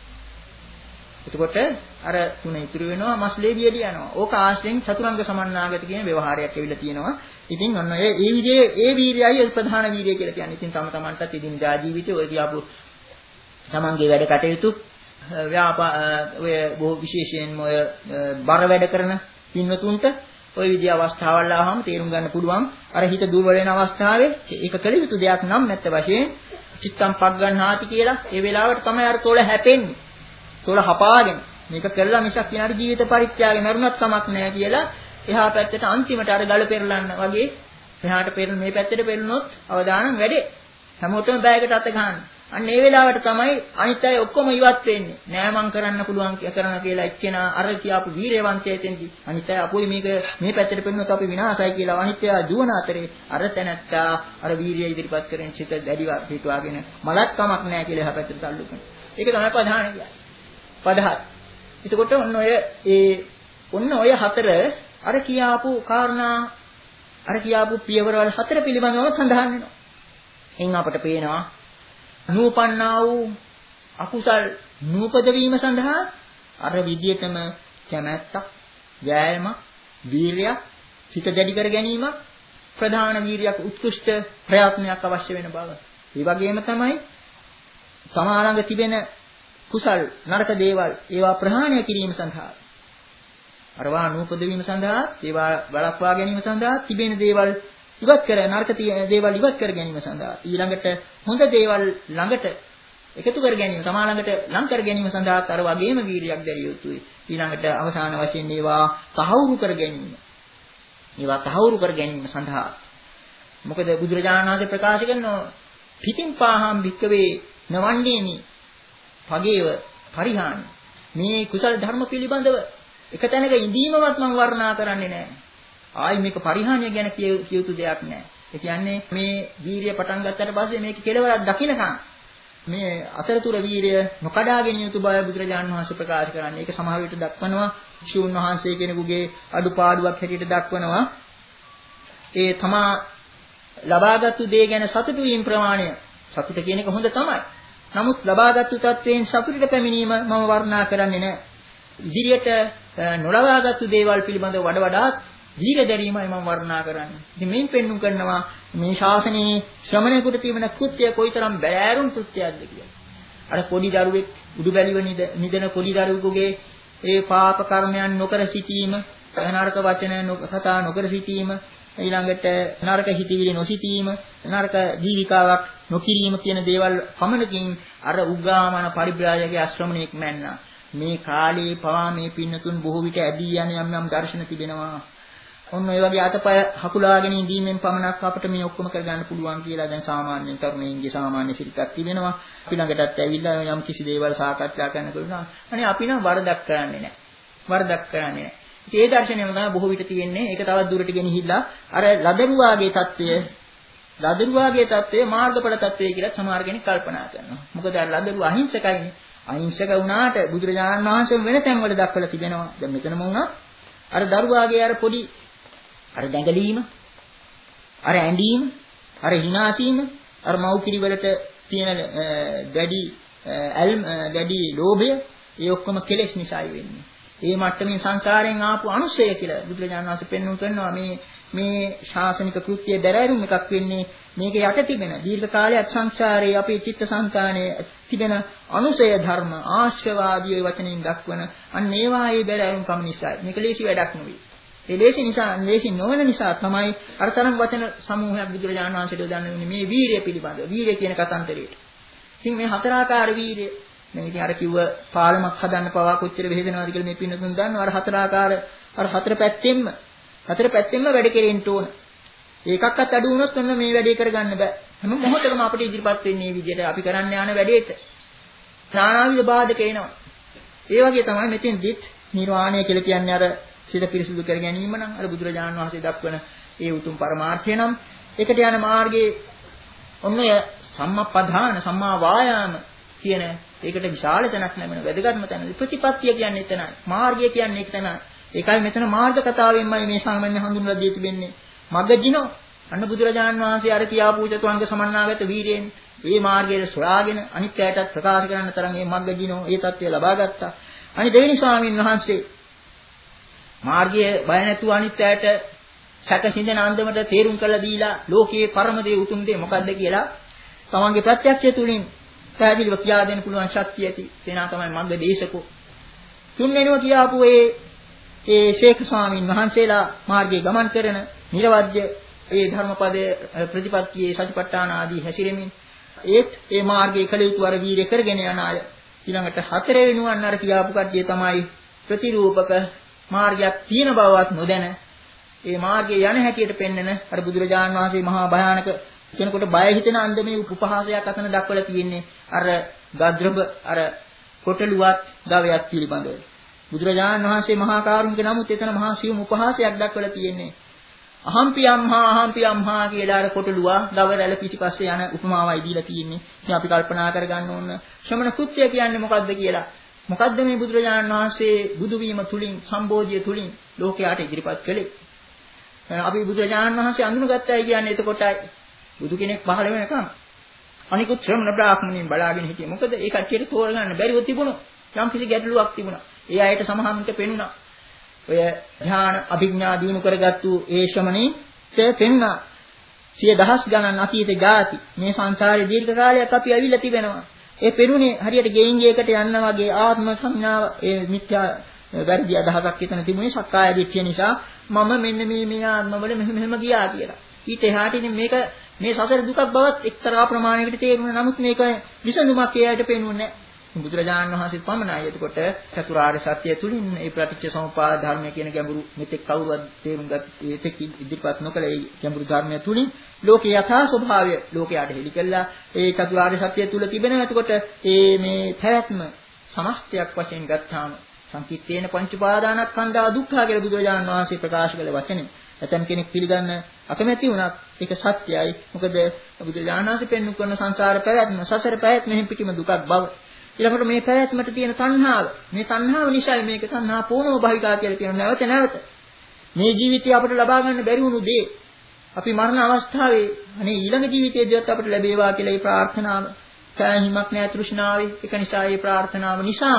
එතකොට අර තුන ඉතුරු වෙනවා මස්ලේ වියලි යනවා. ඕක ආශ්‍රයෙන් චතුරංග සමන්නාගත කියන ව්‍යවහාරයක් ඇවිල්ලා තියෙනවා. ඉතින් ඔන්න ඒ ඒ විදිහේ ඒ වීර්යයයි ප්‍රධාන වීර්යය කියලා කියන්නේ. ඉතින් තම තමන්ටත් ඉදින්දා ජීවිතේ ඔය කියාපු තමන්ගේ වැඩ කටයුතු ව්‍යාපා ඔය බොහෝ විශේෂයෙන්ම ඔය බර වැඩ කරන පින්වතුන්ට ඔය විදිහ අවස්ථාවල් ආවම තේරුම් ගන්න පුළුවන්. අර හිත දුර්වල වෙන අවස්ථාවේ ඒක කළ යුතු දෙයක් නම් නැත්te වශයෙන් චිත්තම් පක් ගන්නාති කියලා ඒ වෙලාවට තමයි අර තොල හැපෙන්නේ. තොල හපාගෙන මේක කළා මිසක් ඊනාට ජීවිත පරිත්‍යාගය නරුණත් කමක් නැහැ කියලා එහා පැත්තට අන්තිමට අර ගල පෙරලන්න වගේ එහාට පෙරන මේ පැත්තට පෙරනොත් අවදානම් වැඩේ. හැමෝටම බෑගට අත ගන්න. අන්න ඒ වෙලාවට තමයි අනිත් අය ඔක්කොම ඉවත් වෙන්නේ. නෑ මං කරන්න පුළුවන් කරන කියලා එක්කෙනා අර කියාපු වීරයවන්තයෙ තෙන්දි අනිත් අය අපොයි මේක මේ පැත්තට පෙරනොත් අපි විනාශයි කියලා අනිත් අය දුවන අතරේ අර තැනත්තා අර වීරිය ඉදිරිපත් කරගෙන චිත දැඩිව පිටවාගෙන මලක් කමක් නෑ කියලා එහා පැත්තට තල්ලු කරනවා. ඒක තමයි ප්‍රධාන කියන්නේ. පදහත්. එතකොට ඔන්න ඔය ඒ ඔන්න ඔය හතර අර කියාපු කාරණා අර කියාපු පියවරවල හතර පිළිබඳව සඳහන් වෙනවා. එයින් අපට පේනවා නූපන්නා වූ අකුසල් නූපද වීම සඳහා අර විදියටම කැමැත්තක්, වෑයමක්, වීරියක්, සිත දැඩි කර ගැනීමක්, ප්‍රධාන වීරියක්, උත්කෘෂ්ඨ ප්‍රයත්නයක් අවශ්‍ය වෙන බව. ඒ වගේම තමයි සමානංග තිබෙන කුසල් නරක දේවල් ඒවා ප්‍රහාණය කිරීම සඳහා අරවා නූපද වීම සඳහා ඒවා වළක්වා ගැනීම සඳහා තිබෙන දේවල් ඉවත් කර නරක දේවල් ඉවත් කර ගැනීම සඳහා ඊළඟට හොඳ දේවල් ළඟට එකතු කර ගැනීම තමා ළඟට ලං කර ගැනීම සඳහා අර වගේම වීරියක් දැරිය යුතුයි. ඊළඟට අවසාන වශයෙන් ඒවා තහවුරු කර ගැනීම. ඒවා තහවුරු කර ගැනීම සඳහා මොකද බුදුරජාණන් වහන්සේ ප්‍රකාශ කරනවා පිටින් පාහම් භික්කවේ නවන්නේනි පගේව පරිහානි. මේ කුසල ධර්ම පිළිබඳව එක තැනක ඉඳීමවත් මම වර්ණනා කරන්නේ නැහැ. ආයි මේක පරිහානිය ගැන කිය යුතු දෙයක් නැහැ. ඒ කියන්නේ මේ වීරිය පටන් ගත්තට පස්සේ මේක කෙලවරක් දකින්නකම් මේ අතරතුර වීරිය නොකඩාගෙන යුතු බව බුදුරජාණන් වහන්සේ ප්‍රකාශ කරන්නේ. ඒක සමහර විට දක්වනවා ශූන් වහන්සේ කෙනෙකුගේ අඩුපාඩුවක් හැටියට දක්වනවා. ඒ තමා ලබාගත්තු දේ ගැන සතුටු වීම ප්‍රමාණය සතුට කියන එක හොඳ තමයි. නමුත් ලබාගත්තු තත්වයෙන් සතුටට පැමිණීම මම වර්ණනා කරන්නේ නැහැ. ඉදිරියට නොලබාගත්තු දේවල් පිළිබඳව වඩ වඩාත් දීර්ඝ දැරීමයි මම වර්ණනා කරන්නේ. ඉතින් මේන් පෙන්눔 කරනවා මේ ශාසනයේ ශ්‍රමණේකට තියෙන කෘත්‍ය කොයිතරම් බැලෑරුම් කෘත්‍යයක්ද කියලා. අර පොඩි දරුවෙක් උඩු බැලිව නිදන පොඩි දරුවෙකුගේ ඒ පාප කර්මයන් නොකර සිටීම, නරක වචන කතා නොකර සිටීම, ඊළඟට නරක හිතවිලි නොසිතීම, නරක ජීවිකාවක් නොකිරීම කියන දේවල් පමණකින් අර උග්ගාමන පරිබ්‍රාජකගේ ආශ්‍රමණයෙක් මැන්නා. මේ කාලේ පවා මේ පින්නතුන් බොහෝ විට ඇදී යන යම් යම් දර්ශන තිබෙනවා. ඔන්න ඔය වගේ අතපය හකුලාගෙන ඉඳීමෙන් පමණක් අපිට මේ ඔක්කොම කරගන්න පුළුවන් කියලා දැන් සාමාන්‍යයෙන් තරුණයින්ගේ සාමාන්‍ය සිරිතක් තිබෙනවා. අපි ළඟටත් ඇවිල්ලා යම් කිසි දේවල් සාකච්ඡා කරන්න කරුණා. අනේ අපි නම් වරදක් කරන්නේ නැහැ. වරදක් කරන්නේ නැහැ. ඉතින් ඒ දර්ශනයම තමයි බොහෝ විට තියෙන්නේ. ඒක තවත් දුරට ගෙනහිල්ලා අර ලදරුවාගේ தত্ত্বය, ලදරුවාගේ தত্ত্বය මාර්ගඵල தত্ত্বය කියලා සමහර කෙනෙක් කල්පනා කරනවා. මොකද අර ලදරුවා අහිංසකයිනේ. අහිංසක වුණාට බුදුරජාණන් වහන්සේ වෙන තැන්වල දක්වලා තිබෙනවා. දැන් මෙතනම වුණා අර දරුවාගේ අර පොඩි අර දැඟලීම, අර ඇඬීම, අර හිනාසීම, අර මව්කිරි වලට තියෙන දැඩි ඇල්ම දැඩි ලෝභය ඒ ඔක්කොම කෙලෙස් නිසායි වෙන්නේ. ඒ මට්ටමින් සංසාරයෙන් ආපු අනුශය කියලා බුදුරජාණන් වහන්සේ පෙන්වුම් කරනවා මේ මේ ශාසනික කෘත්‍යයේ දැරෑරුම් එකක් වෙන්නේ මේක යට තිබෙන දීර්ඝ කාලයක් සංසාරයේ අපේ චිත්ත සංකාණයේ තිබෙන අනුශය ධර්ම ආශ්‍රවාදී වචනින් දක්වන අන්න ඒවායේ දැරෑරුම් කම නිසායි. මේක ලේසි වැඩක් නෙවෙයි. ඒ ලේසි නිසා ලේසි නොවන නිසා තමයි අර තරම් වචන සමූහයක් බුදුරජාණන් වහන්සේට දන්වන්නේ මේ වීරිය පිළිබඳ. වීරිය කියන කතන්දරේට. ඉතින් මේ හතරාකාර වීරිය දැන් ඉතින් අර කිව්ව පාලමක් හදන්න පවා කොච්චර වෙහෙදෙනවද කියලා මේ පින්නතුන් දන්නවා. අර හතරාකාර අර හතර පැත්තෙන්ම හතර පැත්තෙන්ම වැඩ කෙරෙන්න ඕන. ඒකක්වත් අඩු වුණොත් ඔන්න මේ වැඩේ කරගන්න බෑ. හැම මොහොතකම අපිට ඉදිරිපත් වෙන්නේ මේ විදිහට අපි කරන්න යන වැඩේට. නානාවිද බාධක එනවා. ඒ වගේ තමයි මෙතෙන්දිත් නිර්වාණය කියලා කියන්නේ අර සිත පිරිසුදු කර ගැනීම නම් අර බුදුරජාණන් වහන්සේ දක්වන ඒ උතුම් පරමාර්ථය නම් ඒකට යන මාර්ගයේ ඔන්නය සම්මාපදාන සම්මා වායාම කියන ඒකට විශාල තැනක් ලැබෙන වැදගත්ම තැන. ප්‍රතිපත්තිය කියන්නේ එතනයි. මාර්ගය කියන්නේ ඒක තමයි. ඒකයි මෙතන මාර්ග කතාවෙන්මයි මේ සාමාන්‍ය හඳුන්වලා දී තිබෙන්නේ. මග්ගජිනෝ අන්න බුදුරජාණන් වහන්සේ අර කියාපු චතුංග සමන්නාගත වීරයෙන් මේ මාර්ගයේ සොයාගෙන අනිත්‍යයටත් ප්‍රකාශ කරන්න තරම් මේ මග්ගජිනෝ ඒ தත්ත්වය ලබා ගත්තා. අනිත් දෙවෙනි ස්වාමීන් වහන්සේ මාර්ගයේ බය නැතුව අනිත්‍යයට සැකසින්දන අන්දමට තේරුම් කරලා දීලා ලෝකයේ පරම දේ උතුම් දේ මොකද්ද කියලා තමන්ගේ ප්‍රත්‍යක්ෂය තුලින් පැහැදිලිව කියා දෙන්න පුළුවන් ශක්තිය ඇති තේනා තමයි මග්ග දේශකෝ. තුන්වෙනිව කියාපු ඒ ඒ ශේඛ ස්වාමීන් වහන්සේලා මාර්ගයේ ගමන් කරන නිර්වද්‍ය ඒ ධර්මපදයේ ප්‍රතිපත්තියේ සතිපට්ඨාන ආදී හැසිරෙමින් ඒත් ඒ මාර්ගයේ කළ යුතු අර වීර්ය කරගෙන යන අය ඊළඟට හතර වෙනුවන් අර කියාපු කඩිය තමයි ප්‍රතිරූපක මාර්ගයක් තියෙන බවවත් නොදැන ඒ මාර්ගයේ යන හැටියට පෙන්වන අර බුදුරජාන් වහන්සේ මහා භයානක කෙනෙකුට බය හිතෙන අන්දමේ උපහාසයක් අතන දක්වලා තියෙන්නේ අර ගද්‍රබ අර කොටලුවත් ගවයක් පිළිබඳව. බුදුරජාණන් වහන්සේ මහා කාරුණික නමුත් එතන මහා සියුම් උපහාසයක් දක්වලා තියෙන්නේ. අහම්පියම්හා අහම්පියම්හා කියලා අර කොටලුවා ගව රැළ පිටිපස්සේ යන උපමාවයි දීලා තියෙන්නේ. ඉතින් අපි කල්පනා කරගන්න ඕන ශ්‍රමණ කෘත්‍ය කියන්නේ මොකද්ද කියලා. මොකද්ද මේ බුදුරජාණන් වහන්සේ බුදු වීම තුලින් සම්බෝධිය තුලින් ලෝකයට ඉදිරිපත් කළේ? අපි බුදුරජාණන් වහන්සේ අඳුනගත්තයි කියන්නේ එතකොටයි බුදු කෙනෙක් පහළ වෙනකම් අනිකුත් ශ්‍රමණ බ්‍රාහ්මණයින් බලාගෙන හිටියේ. මොකද ඒ කට්ටියට තෝරගන්න බැරිව තිබුණා. යම් කිසි ගැටලුවක් තිබුණා. ඒ අයට සමහරවිට පෙනුණා. ඔය ධ්‍යාන අභිඥා දිනු කරගත්තු ඒ ශ්‍රමණීට පෙනුණා. සිය දහස් ගණන් අතීත જાති මේ සංසාරේ දීර්ඝ කාලයක් අපි ඇවිල්ලා තිබෙනවා. ඒ පෙනුනේ හරියට ගෙයින් ගේකට යන්න වගේ ආත්ම සංඥාව ඒ මිත්‍යා වැරදි අදහසක් එතන තිබුණේ සක්කාය දිට්ඨිය නිසා මම මෙන්න මේ මේ ආත්මවල මෙහෙම මෙහෙම ගියා කියලා. ඊට එහාට ඉතින් මේක මේ සසර දුකක් බවත් එක්තරා ප්‍රමාණයකට තේරුණා. නමුත් මේක විසඳුමක් එයාට පේනුන්නේ නැහැ. බුදුරජාණන් වහන්සේ පමණයි එතකොට චතුරාර්ය සත්‍ය තුලින් මේ ප්‍රතිච්ඡ සමුප්පාද ධර්මය කියන ගැඹුරු මෙතෙක් කවුරුවත් තේරුම් ගත් මෙතෙක් ඉදිරිපත් නොකළ ඒ ගැඹුරු ධර්මය තුලින් ලෝකේ යථා ස්වභාවය ලෝකයට හෙළි කළා. ඒ චතුරාර්ය සත්‍ය තුල තිබෙනවා. එතකොට ඒ මේ පැවැත්ම සමස්තයක් වශයෙන් ගත්තාම සංකීර්තේන පංච උපාදානස්කන්ධා දුක්ඛ කියලා බුදුරජාණන් වහන්සේ ප්‍රකාශ කළ වචනේ. ඇතම් කෙනෙක් පිළිගන්න අකමැති වුණත් ඒක සත්‍යයි. මොකද බුදුරජාණන් වහන්සේ පෙන්වු කරන සංසාර පැවැත්ම සසර පැවැත්ම මෙහෙම පිටිම දුකක් බව. ඊළඟට මේ පැවැත්මට තියෙන තණ්හාව. මේ තණ්හාව නිසායි මේක තණ්හා පෝනෝ භවිකා කියලා කියන නැවත නැවත. මේ ජීවිතය අපට ලබා ගන්න බැරි වුණු දේ අපි මරණ අවස්ථාවේ අනේ ඊළඟ ජීවිතයේදීත් අපට ලැබේවා කියලා ඒ ප්‍රාර්ථනාව. සෑහීමක් නැහැ තෘෂ්ණාවේ. ඒක නිසා ඒ ප්‍රාර්ථනාව නිසා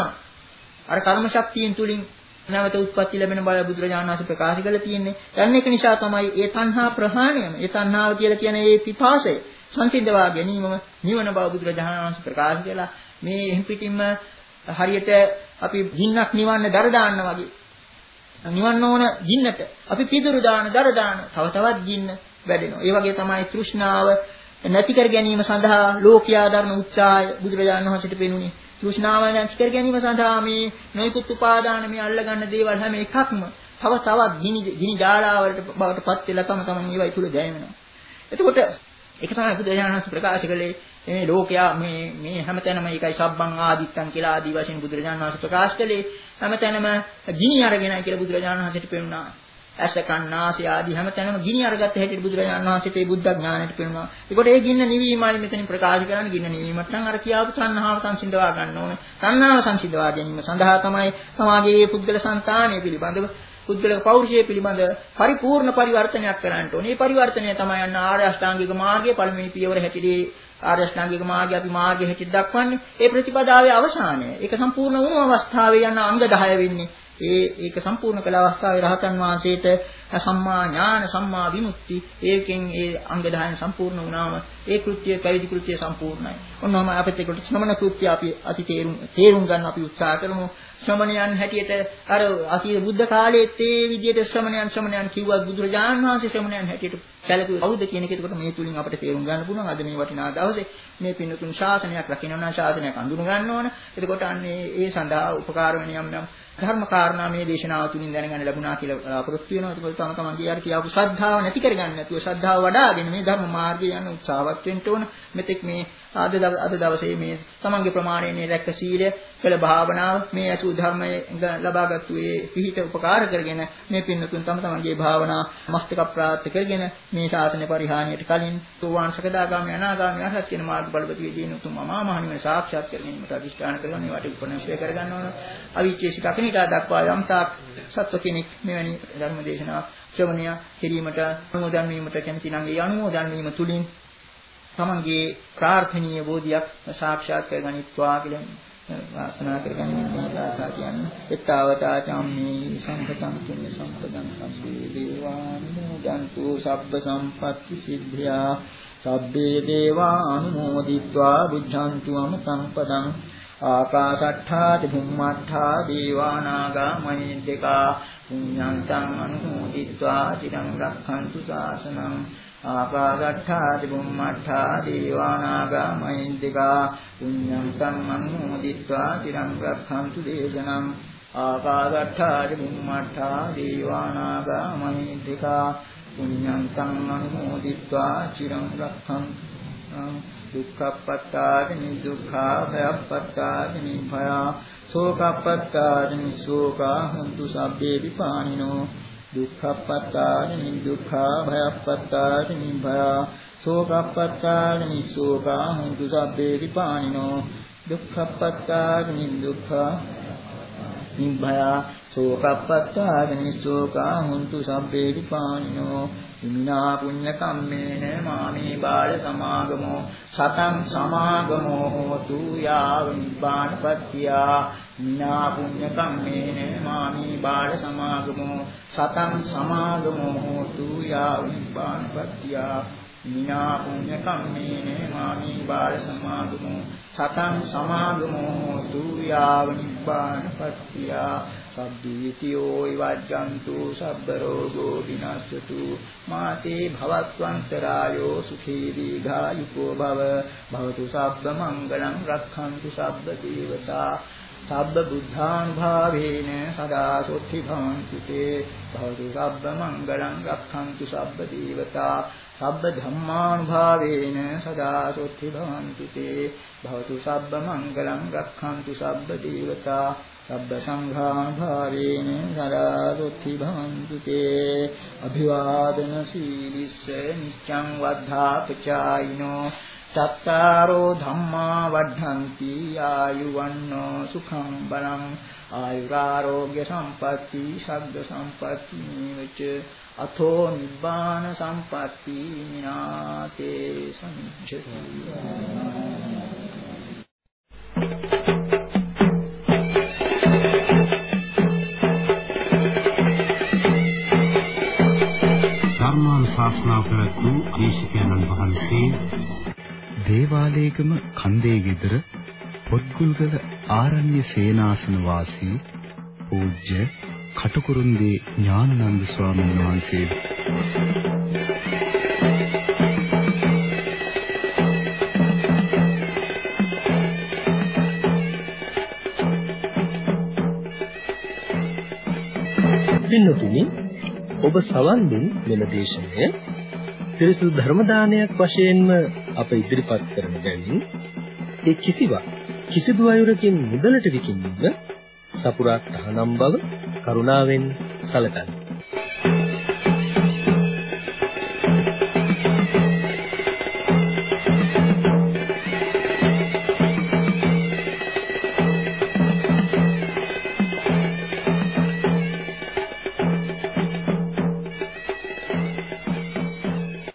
අර කර්ම ශක්තියින් තුලින් නැවත උත්පත්ති ලැබෙන බව බුදුරජාණන් වහන්සේ ප්‍රකාශ කරලා තියෙන්නේ. දැන් ඒක නිසා තමයි ඒ තණ්හා ප්‍රහාණයම, ඒ තණ්හාව කියලා කියන ඒ පිපාසය සංසිඳවා ගැනීමම නිවන බව බුදුරජාණන් වහන්සේ ප්‍රකාශ කළා. මේ එහෙම් පිටින්ම හරියට අපි ගින්නක් නිවන්න දර දාන්න වගේ. නිවන්න ඕන ගින්නට අපි පිදුරු දාන දර දාන තව තවත් ගින්න වැඩෙනවා. ඒ වගේ තමයි තෘෂ්ණාව නැති කර ගැනීම සඳහා ලෝකයා දරන උත්සාහය බුදුරජාණන් වහන්සේට පෙනුනේ. තෘෂ්ණාව නැති කර ගැනීම සඳහා මේ නොයෙකුත් උපාදාන මේ අල්ලගන්න දේවල් හැම එකක්ම තව තවත් ගිනි ගිනි ජාලාවලට බවට පත් වෙලා තම තමන් ඒවයි තුල දැවෙනවා. එතකොට ඒක තමයි බුදුරජාණන් වහන්සේ ප්‍රකාශ කළේ මේ ලෝකයා මේ මේ හැමතැනම ඒකයි සබ්බං ආදිත්තං කියලා ආදි වශයෙන් බුදුරජාණන් වහන්සේ ප්‍රකාශ කළේ හැමතැනම ගිනි අරගෙනයි කියලා බුදුරජාණන් වහන්සේට පෙන්වනවා. ඇස කන් නාසය ආදී හැමතැනම ගිනි අරගත්ත හැටියට බුදුරජාණන් වහන්සේට ඒ බුද්ධ ඥාණයට පෙන්වනවා. ඒකට ඒ ගින්න නිවීමයි මෙතනින් ප්‍රකාශ කරන්නේ. ගින්න නිවීමට නම් අර කියාපු තණ්හාව සංසිඳවා ගන්න ඕනේ. තණ්හාව සංසිඳවා ගැනීම සඳහා තමයි සමාජයේ පුද්ගල සංතානය පිළිබඳව පුද්ගල පෞරුෂය පිළිබඳ පරිපූර්ණ පරිවර්තනයක් කරන්නට ඕනේ. මේ පරිවර්තනය තමයි අන්න ආර්ය අෂ්ටාංගික මාර්ගයේ පළවෙනි පියවර හැටියට ආර්ය අෂ්ටාංගික මාර්ගය අපි මාර්ගයේ හැටියට දක්වන්නේ. ඒ ප්‍රතිපදාවේ අවසානය. ඒක සම්පූර්ණ වුණු අවස්ථාවේ යන අංග දහය වෙන්නේ. ඒ ඒක සම්පූර්ණ කළ අවස්ථාවේ රහතන් වහන්සේට සම්මා ඥාන සම්මා විමුක්ති ඒකෙන් ඒ අංග දහයන් සම්පූර්ණ වුණාම ඒ කෘත්‍ය පැවිදි කෘත්‍ය සම්පූර්ණයි. ඔන්නෝම අපිට ඒකට ශ්‍රමණ කෘත්‍ය අපි අති තේරුම් තේරුම් ගන්න අපි උත්සාහ කරමු. ශ්‍රමණයන් හැටියට අර අතීත බුද්ධ කාලයේත් ඒ විදිහට ශ්‍රමණයන් ශ්‍රමණයන් කිව්වත් බුදුරජාණන් වහන්සේ ශ්‍රමණයන් හැටියට සැලකුවේ කවුද කියන එක එතකොට මේ තුලින් අපිට තේරුම් ගන්න පුළුවන්. අද මේ වටිනා දවසේ මේ පින්නතුන් ශාසනයක් රකින්න ඕන ශාසනයක් අඳුන ගන්න ඕන. එතකොට අන්නේ ඒ සඳහා උපකාර වෙන යම් යම් ධර්ම කාරණා මේ දේශනාව තුලින් දැනගන්න ලැබුණා කියලා බලාපොරොත්තු වෙනවා. ඒකත් තම තමන්ගේ අර කියපු ශ්‍රද්ධාව නැති කරගන්න නැතුව ශ්‍රද්ධාව වඩ아가ගෙන මේ ධර්ම මාර්ගය යන උත්සාහවත් වෙන්න ඕන. මෙතෙක් මේ අද අද දවසේ මේ තමන්ගේ ප්‍රමාණයේ දැක්ක සීලය, කළ භාවනාව, මේ අසු ධර්මයේ ලබාගත්තු ඒ පිහිට උපකාර කරගෙන මේ පින්නතුන් තම තමන්ගේ භාවනා මස්තක ප්‍රාප්ත කරගෙන මේ ශාසන පරිහානියට කලින් සෝවාන් සකදාගාමී අනාගාමී අරහත් කියන මාර්ගඵලපතියේ දින උතුම් අමා මහ නිවන සාක්ෂාත් කර ගැනීමට අධිෂ්ඨාන කරගෙන ඒවට උපනිශ්‍රය කර ගන්න ඕන. අවිචේසික අකනිටා දක්වා යම් තාක් සත්ව කෙනෙක් මෙවැනි ධර්ම දේශනා ශ්‍රවණය කිරීමට අනුමෝදන් වීමට කැමති නම් ඒ අනුමෝදන් වීම තුලින් තමන්ගේ ප්‍රාර්ථනීය බෝධියක් සාක්ෂාත් කරගනිත්වා කියලා වාසනා කරගන්න ආසා කියන්නේ. එත්තාවතා චම්මේ සංඝතං පුඤ්ඤ සම්පදං සම්පේ දේවානුමෝදන්තු සබ්බ සම්පත්ති සිද්ධා සබ්බේ දේවා අනුමෝදිत्वा බුද්ධන්තු අමතං පදං ආකාශට්ඨා චුම්මට්ඨා දේවානාගා මහින්దికා පුඤ්ඤන්තං අනුමෝදිत्वा චිරං රක්ඛන්තු ශාසනං ආකාශට්ඨා චුම්මට්ඨා දේවානාගා මහින්దికා පුඤ්ඤන්තං අනුමෝදිत्वा චිරං රක්ඛන්තු දේශනං ආකාශට්ඨා චුම්මට්ඨා දේවානාගා මහින්దికා පුඤ්ඤන්තං අනුමෝදිत्वा චිරං රක්ඛන්තු දුක්ඛප්පත්තානි දුක්ඛා භයප්පත්තානි භයා සෝකප්පත්තානි සෝකා හන්තු සබ්බේ විපානිනෝ දුක්ඛප්පත්තානි දුක්ඛා භයප්පත්තානි භයා සෝකප්පත්තානි සෝකා හන්තු සබ්බේ විපානිනෝ දුක්ඛප්පත්තානි දුක්ඛා නිභයා සෝකප්පත්තානි සෝකා හන්තු සබ්බේ විපානිනෝ ඉමිනා පුඤ්ඤ කම්මේන මාමේ බාල සමාගමෝ සතං සමාගමෝ හෝතු යාව නිබ්බානපත්තියා ඉමිනා පුඤ්ඤ කම්මේන මාමේ බාල සමාගමෝ සතං සමාගමෝ හෝතු යාව නිබ්බානපත්තියා ඉමිනා පුඤ්ඤ කම්මේන මාමේ බාල සමාගමෝ සතං සමාගමෝ හෝතු යාව නිබ්බානපත්තියා සබ්බීතියෝ විවජ්ජන්තු සබ්බ රෝගෝ විනාශතු මාතේ භවත්වන්තරායෝ සුඛී දීඝායුකෝ භව භවතු සබ්බ මංගලං රක්ඛන්තු සබ්බ දේවතා සබ්බ බුද්ධානුභාවේන සදා සොත්ති භවන්තු තේ භවතු සබ්බ මංගලං රක්ඛන්තු සබ්බ දේවතා සබ්බ ධම්මානුභාවේන සදා සොත්ති භවන්තු තේ භවතු සබ්බ මංගලං රක්ඛන්තු සබ්බ දේවතා සබ්බ සංඝානුභාවේන සදා සොත්ති භවන්තු තේ අභිවාදන සීලිස්ස නිච්ඡං වද්ධාපචායිනෝ චත්තාරෝ ධම්මා වඩ්ඩಂತಿ ආයුවන්නෝ සුඛං බලං ආයුරාෝග්‍ය සම්පatti ශබ්ද සම්පatti නිවච අතෝ නිබ්බාන සම්පatti මිනාතේ සම්චති. ධර්මානුශාසනා කරතු දේශකයන්න් වහන්සේ දේවාලේගම කන්දේ ගෙදර පොත්ගුල්ගල ආරණ්‍ය සේනාසන වාසී පූජ්‍ය කටුකුරුන්දී ඥානানন্দ ස්වාමීන් වහන්සේ. පින්නතුනි, ඔබ සවන් දුන් මෙම දේශනය පිරිසුදු ධර්ම දානයක් වශයෙන්ම අප ඉදිරිපත් කරන බැවින් ඒ කිසිවක් කිසිදු අයුරකින් මුදලට විකිණීම සපුරා තහනම් බව කරුණාවෙන් සැලකන්න.